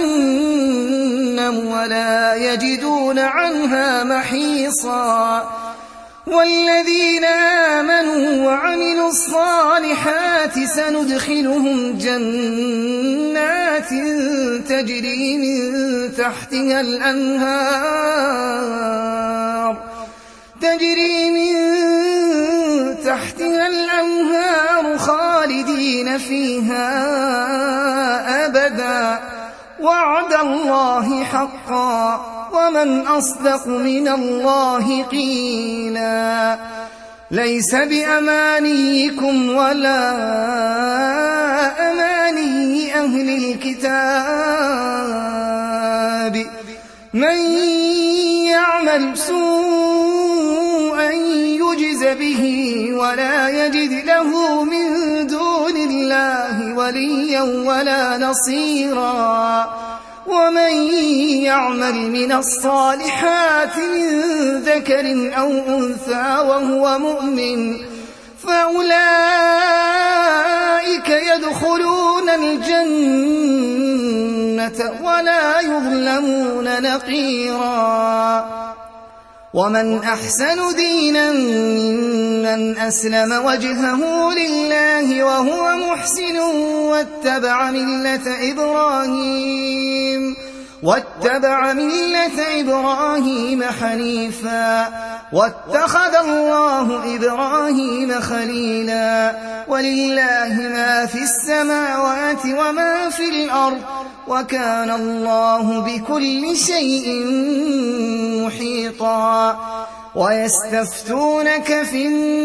جهنم ولا يجدون عنها محيصا. والذين آمنوا وعملوا الصالحات سندخلهم جنات تجري من تحتها الأنهار تجري من تحتها الأنهار خالدين فيها أبدا وعد الله حقا ومن أصدق من الله قيلا. ليس بأمانيكم ولا أماني أهل الكتاب من يعمل سوءا يجز به ولا يجد له من دون الله وليا ولا نصيرا. ومن يعمل من الصالحات من ذكر أو أنثى وهو مؤمن فأولئك يدخلون الجنة ولا يظلمون نقيرا. ومن أحسن دينا ممن أسلم وجهه لله وهو محسن واتبع ملة إبراهيم واتبع ملة إبراهيم حنيفا واتخذ الله إبراهيم خليلا ولله ما في السماوات وما في الأرض وكان الله بكل شيء محيطا ويستفتونك في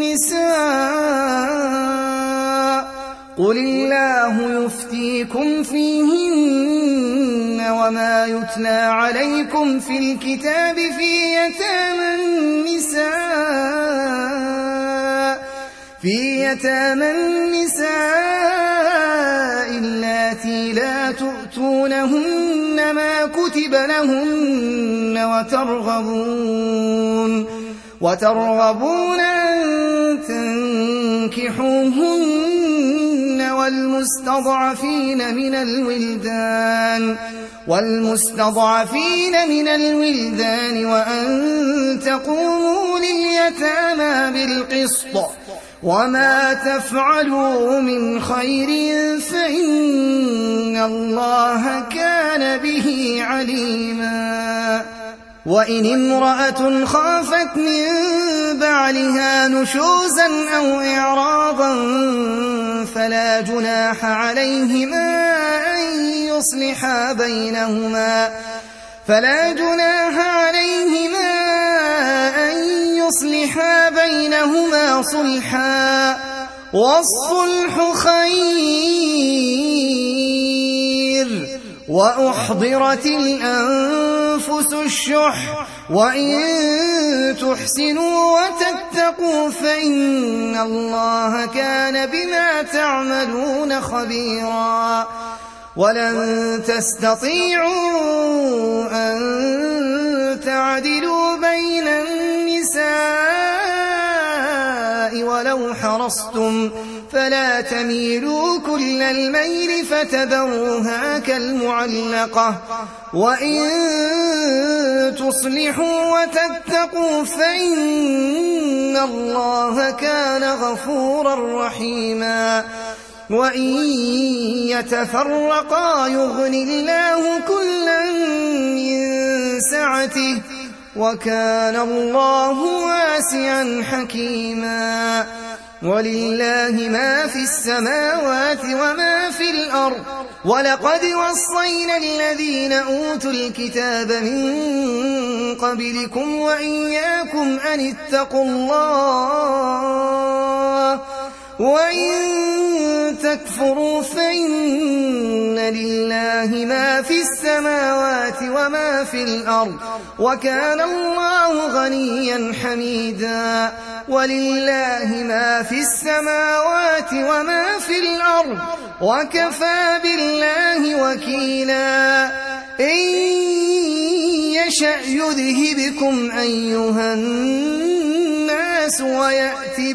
النساء قل الله يفتيكم فيهن وما يتلى عليكم في الكتاب في يتامى النساء في يتامى النساء اللاتي لا تؤتونهن ما كتب لهن وترغبون وترغبون أن تنكحوهن والمستضعفين من الولدان والمستضعفين من الولدان وأن تقوموا لليتامى بالقسط وما تفعلوا من خير فإن الله كان به عليما وإن امرأة خافت من بعلها نشوزا أو إعراضا فلا جناح عليهما أن يصلحا بينهما فلا جناح عليهما أن يصلحا بينهما صلحا والصلح خير وأحضرت الأنفس الشح وإن تحسنوا وتتقوا فإن الله كان بما تعملون خبيرا ولن تستطيعوا أن تعدلوا بين النساء ولو حرصتم فلا تميلوا كل الميل فتذروها كالمعلقة وإن تصلحوا وتتقوا فإن الله كان غفورا رحيما وإن يتفرقا يغن الله كلا من سعته وكان الله واسعا حكيما ولله ما في السماوات وما في الأرض ولقد وصينا الذين أوتوا الكتاب من قبلكم وإياكم أن اتقوا الله وإن تكفروا فإن لله ما في السماوات وما في الأرض وكان الله غنيا حميدا ولله ما في السماوات وما في الأرض وكفى بالله وكيلا إن يشأ يذهبكم أيها الناس ويأتي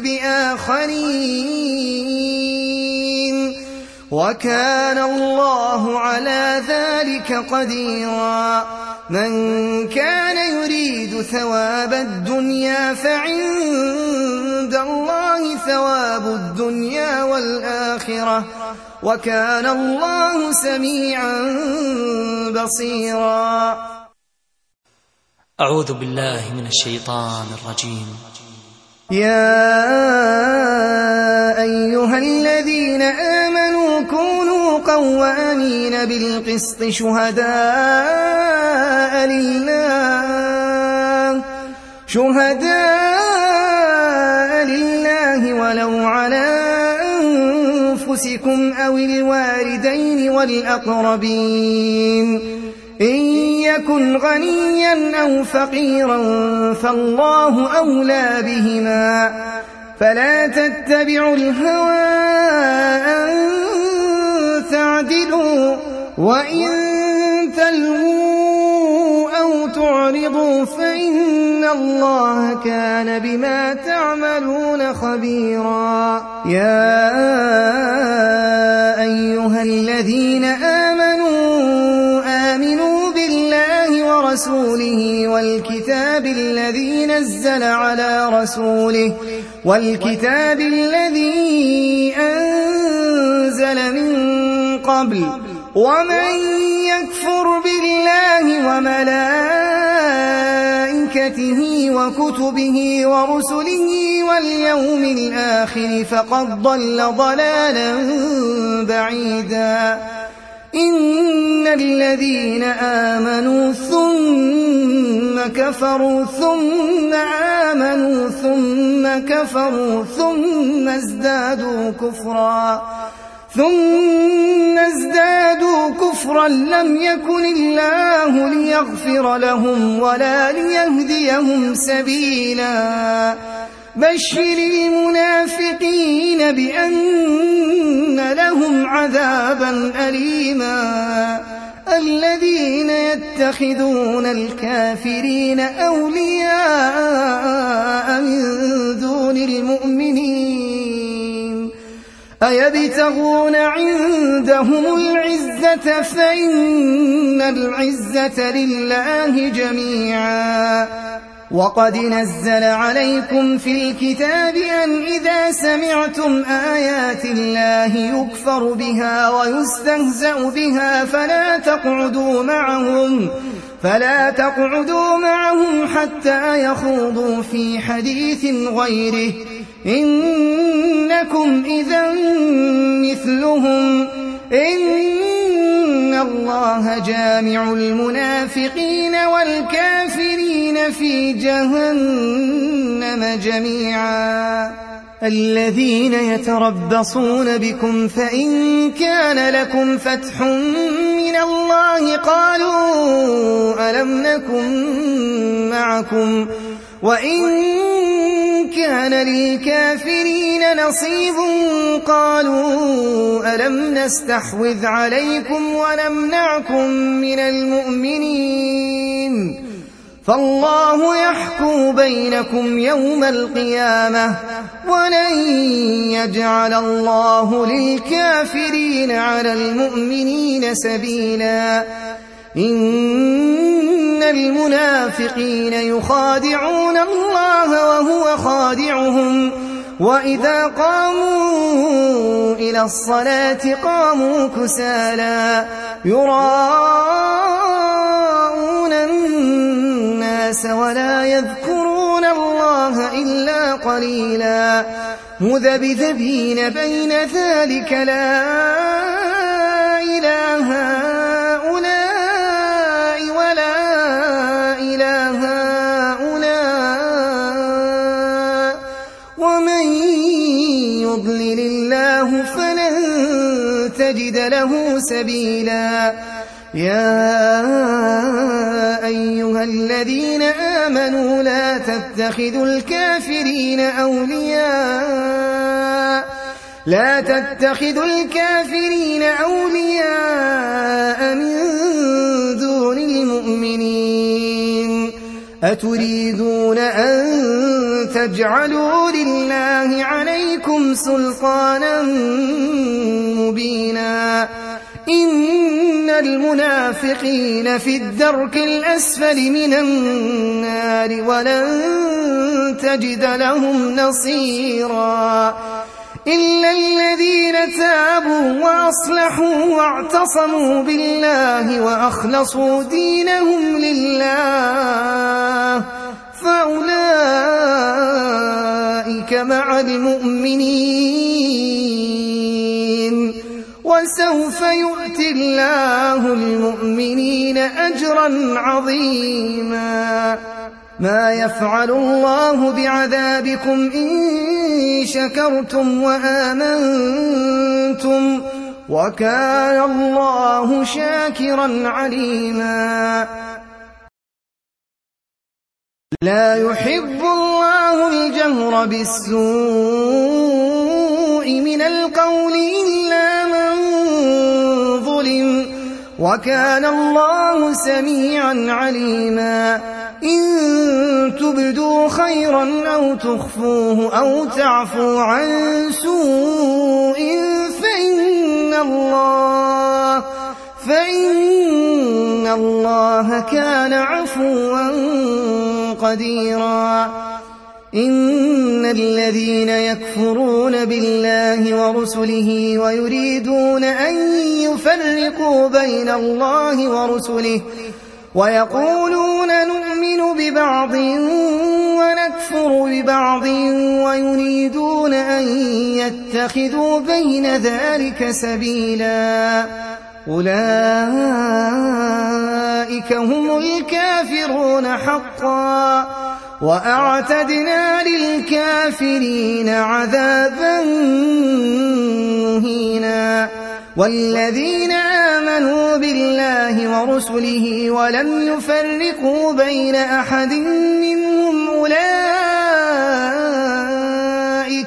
بآخرين وكان الله على ذلك قديرا من كان يريد ثواب الدنيا فعند الله ثواب الدنيا والآخرة وكان الله سميعا بصيرا أعوذ بالله من الشيطان الرجيم. يا أيها الذين آمنوا كونوا قوامين بالقسط شهداء لله شهداء لله ولو على أنفسكم أو الوالدين والأقربين إن يكن غنيا أو فقيرا فالله أولى بهما فلا تتبعوا الهوى أن تعدلوا وإن تلووا أو تعرضوا فإن الله كان بما تعملون خبيرا. يا أيها الذين آمنوا آمنوا بالله ورسوله والكتاب والكتاب الذي نزل على رسوله والكتاب الذي أنزل من قبل ومن يكفر بالله وملائكته وكتبه ورسله واليوم الآخر فقد ضل ضلالا بعيدا إن الذين آمنوا ثم كفروا ثم آمنوا ثم كفروا ثم ازدادوا كفرا ثم ازدادوا كفرا لم يكن الله ليغفر لهم ولا ليهديهم سبيلا بشر المنافقين بأن لهم عذابا أليما الذين يتخذون الكافرين أولياء من دون المؤمنين أيبتغون عندهم العزة فإن العزة لله جميعا وقد نزل عليكم في الكتاب أن إذا سمعتم آيات الله يكفر بها ويستهزأ بها فلا تقعدوا معهم فلا تقعدوا معهم حتى يخوضوا في حديث غيره إنكم إذا مثلهم إن الله جامع المنافقين والكافرين في جهنم جميعا الذين يتربصون بكم فإن كان لكم فتح من الله قالوا ألم نكن معكم وإن كان للكافرين نصيب قالوا ألم نستحوذ عليكم ونمنعكم من المؤمنين فالله يحكم بينكم يوم القيامة ولن يجعل الله للكافرين على المؤمنين سبيلا إن المنافقين يخادعون الله وهو خادعهم وإذا قاموا إلى الصلاة قاموا كسالى يراءون الناس ولا يذكرون الله إلا قليلا مذبذبين بين ذلك لا إله هؤلاء ولا إله هؤلاء ومن يضلل الله فلن تجد له سبيلا يا أيها الذين آمنوا لا تتخذوا الكافرين أولياء لا تتخذوا الكافرين أولياء من دون المؤمنين أتريدون أن تجعلوا لله عليكم سلطانا مبينا إن المنافقين في الدرك الأسفل من النار ولن تجد لهم نصيرا إلا الذين تابوا وأصلحوا واعتصموا بالله وأخلصوا دينهم لله فأولئك مع المؤمنين وسوف يؤتي الله المؤمنين أجرا عظيما ما يفعل الله بعذابكم إن شكرتم وآمنتم وكان الله شاكرا عليما لا يحب الله الجهر بالسوء من القول إلا من ظلم وكان الله سميعا عليما إن تبدوا خيرا أو تخفوه أو تعفو عن سوء فإن الله فإن الله كان عفوا قديرا إن الذين يكفرون بالله ورسله ويريدون أن يفرقوا بين الله ورسله ويقولون نؤمن ببعض ونكفر ببعض ويريدون أن يتخذوا بين ذلك سبيلا أولئك هم الكافرون حقا وأعتدنا للكافرين عذابا مهينا والذين آمنوا بالله ورسله ولم يفرقوا بين أحد منهم أولئك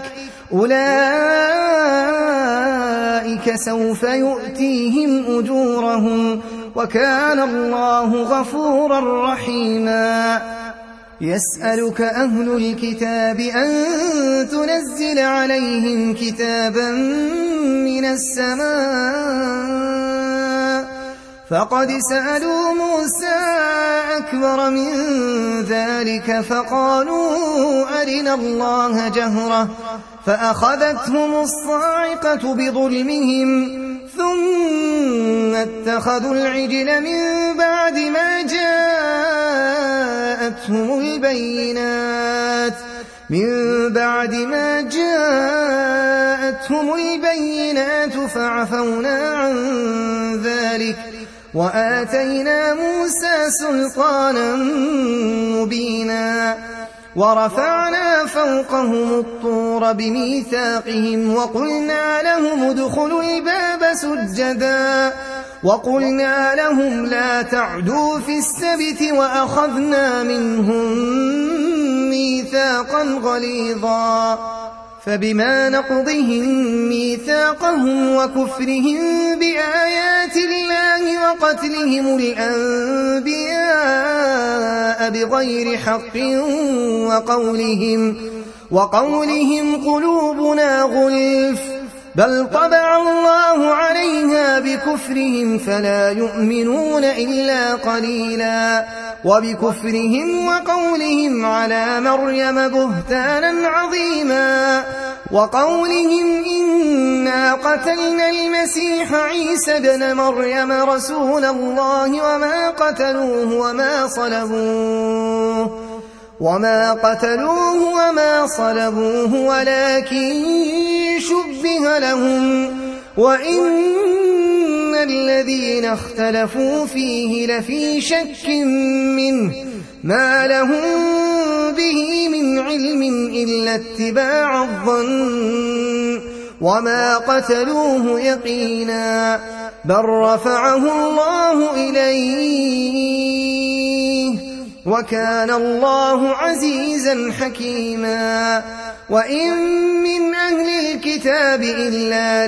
أولئك سوف يؤتيهم أجورهم وكان الله غفورا رحيما يسألك أهل الكتاب أن تنزل عليهم كتابا من السماء فقد سألوا موسى أكبر من ذلك فقالوا أرنا الله جهرة فأخذتهم الصاعقة بظلمهم ثم اتخذوا العجل من بعد ما جاءتهم البينات من بعد ما جاءتهم البينات فعفونا عن ذلك وآتينا موسى سلطانا مبينا ورفعنا فوقهم الطور بميثاقهم وقلنا لهم ادخلوا الباب سجدا وقلنا لهم لا تعدوا في السبت وأخذنا منهم ميثاقا غليظا فبما نقضهم ميثاقهم وكفرهم بآيات الله وقتلهم الأنبياء بغير حق وقولهم, وقولهم قلوبنا غلف بل طبع الله عليها بكفرهم فلا يؤمنون إلا قليلا وبكفرهم وقولهم على مريم بهتانا عظيما وقولهم إنا قتلنا المسيح عيسى ابن مريم رسول الله وما قتلوه وما صلبوه وما قتلوه وما صلبوه ولكن شبه لهم وإن الذين اختلفوا فيه لفي شك منه ما لهم به من علم إلا اتباع الظن وما قتلوه يقينا بل رفعه الله إليه وكان الله عزيزا حكيما وإن من أهل الكتاب إلا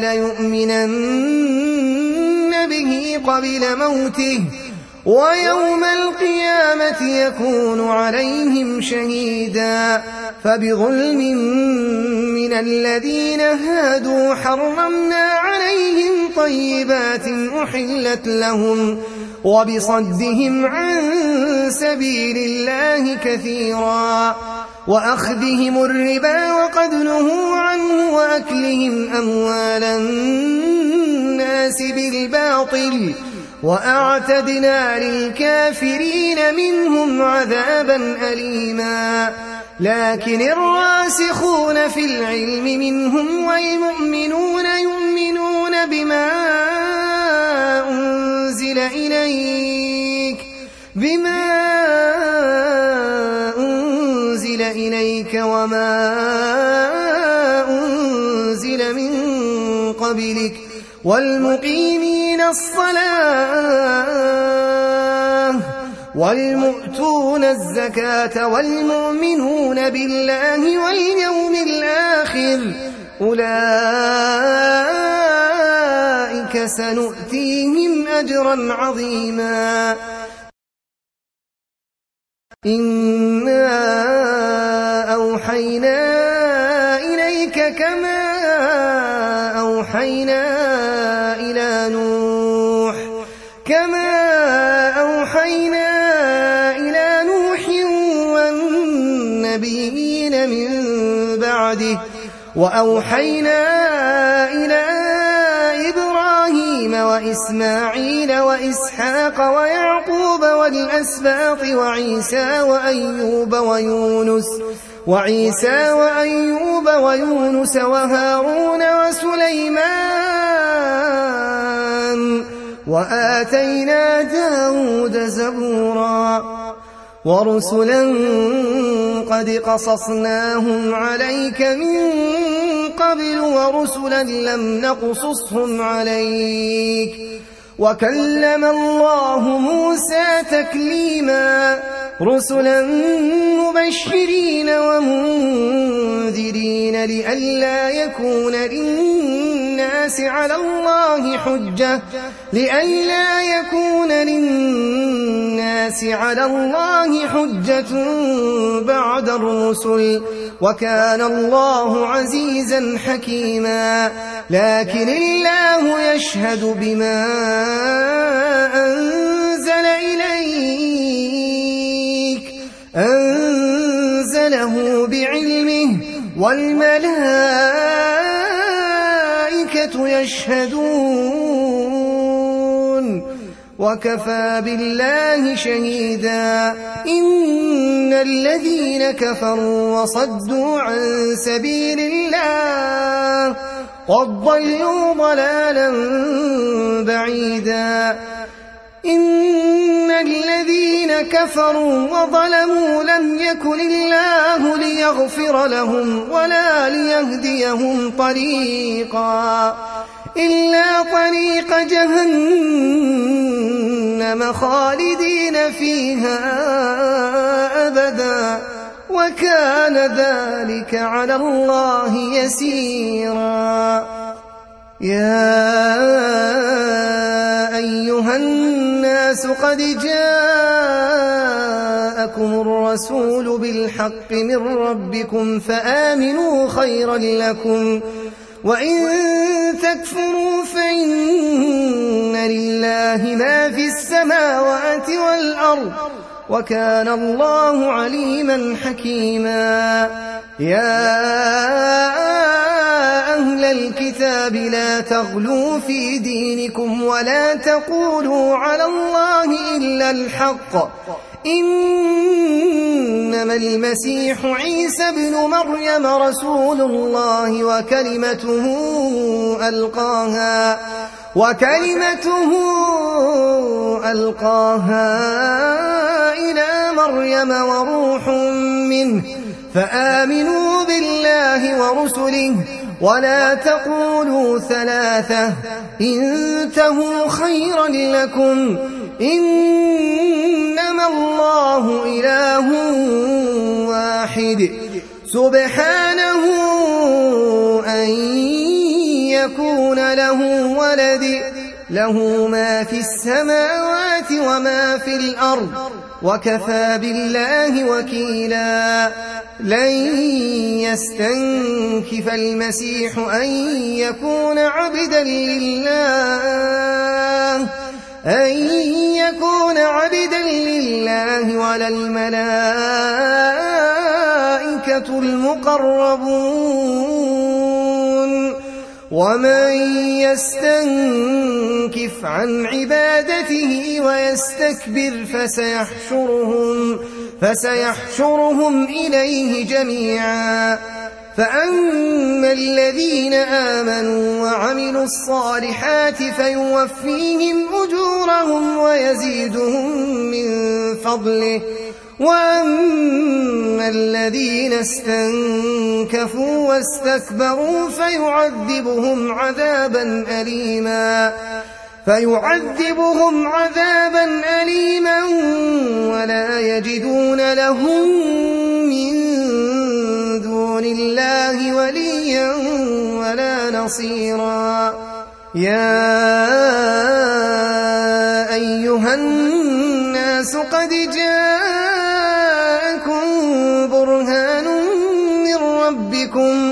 ليؤمنن به قبل موته ويوم القيامة يكون عليهم شهيدا فبظلم من الذين هادوا حرمنا عليهم طيبات أحلت لهم وبصدهم عن سبيل الله كثيرا وأخذهم الربا وقد نهوا عنه وأكلهم أموال الناس بالباطل وأعتدنا للكافرين منهم عذابا أليما لكن الراسخون في العلم منهم والمؤمنون يؤمنون بما أنزل إليك بما أنزل إليك وما أنزل من قبلك والمقيمين الصلاة والمؤتون الزكاة والمؤمنون بالله واليوم الآخر أولئك سنؤتيهم أجرا عظيما إنا أوحينا إليك كما أوحينا إلى نوح كما أوحينا إلى نوح ومن من بعده وأوحينا إلى إبراهيم وإسماعيل وإسحاق ويعقوب والأسباط وعيسى وأيوب ويونس وعيسى وأيوب ويونس وهارون وسليمان وآتينا داود زبورا ورسلا قد قصصناهم عليك من قبل ورسلا لم نقصصهم عليك وكلم الله موسى تكليما رسلا مبشرين ومنذرين لئلا يكون للناس على الله حجة لئلا يكون للناس على الله حجة بعد الرسل وكان الله عزيزا حكيما لكن الله يشهد بما أنزل إليك أنزله بعلمه والملائكة يشهدون وكفى بالله شهيدا إن الذين كفروا وصدوا عن سبيل الله قد ضلوا ضلالا بعيدا إن الذين كفروا وظلموا لم يكن الله ليغفر لهم ولا ليهديهم طريقا إلا طريق جهنم خالدين فيها أبدا وكان ذلك على الله يسيرا يا أيها الناس قد جاءكم الرسول بالحق من ربكم فآمنوا خيرا لكم وإن تكفروا فإن لله ما في السماوات والأرض وكان الله عليما حكيما يا أهل الكتاب لا تغلوا في دينكم ولا تقولوا على الله إلا الحق إنما المسيح عيسى ابن مريم رسول الله وكلمته ألقاها وكلمته ألقاها إلى مريم وروح منه فآمنوا بالله ورسله ولا تقولوا ثلاثة انتهوا خيرا لكم إنما الله إله واحد سبحانه أن يكون له ولد له ما في السماوات وما في الأرض وكفى بالله وكيلا لن يستنكف المسيح أن يكون عبدا لله أن يكون عبدا لله ولا الملائكة المقربون ومن يستنكف عن عبادته ويستكبر فسيحشرهم فسيحشرهم إليه جميعا فأما الذين آمنوا وعملوا الصالحات فيوفيهم أجورهم ويزيدهم من فضله وأما الذين استنكفوا واستكبروا فيعذبهم عذابا أليما فيعذبهم عذابا أليما ولا يجدون لهم من دون الله وليا ولا نصيرا يا أيها الناس قد جاءكم برهان من ربكم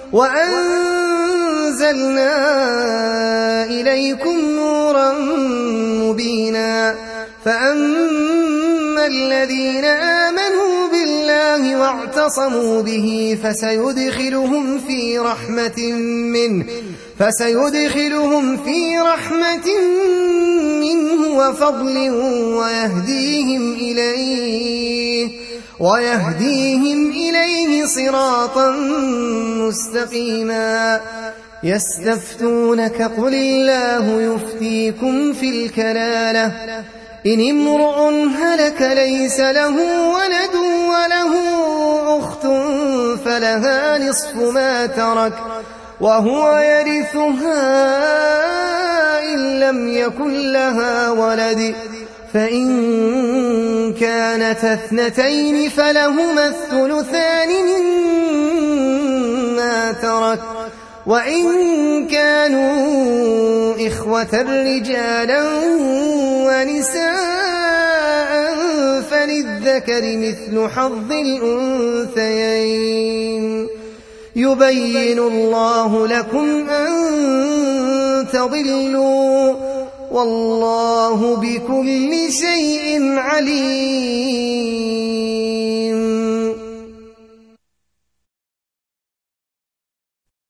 وأنزلنا إليكم نورا مبينا فأما الذين آمنوا بالله الله واعتصموا به فسيدخلهم في رحمة منه فسيدخلهم في رحمة منه وفضل ويهديهم إليه ويهديهم إليه صراطا مستقيما. يستفتونك قل الله يفتيكم في الكلالة إن امرؤ هلك ليس له ولد وله أخت فلها نصف ما ترك وهو يرثها إن لم يكن لها ولد فإن كانت اثنتين فلهما الثلثان مما ترك وإن كانوا إخوة رجالا ونساء فللذكر مثل حظ الأنثيين يبين الله لكم أن تضلوا والله بكل شيء عليم.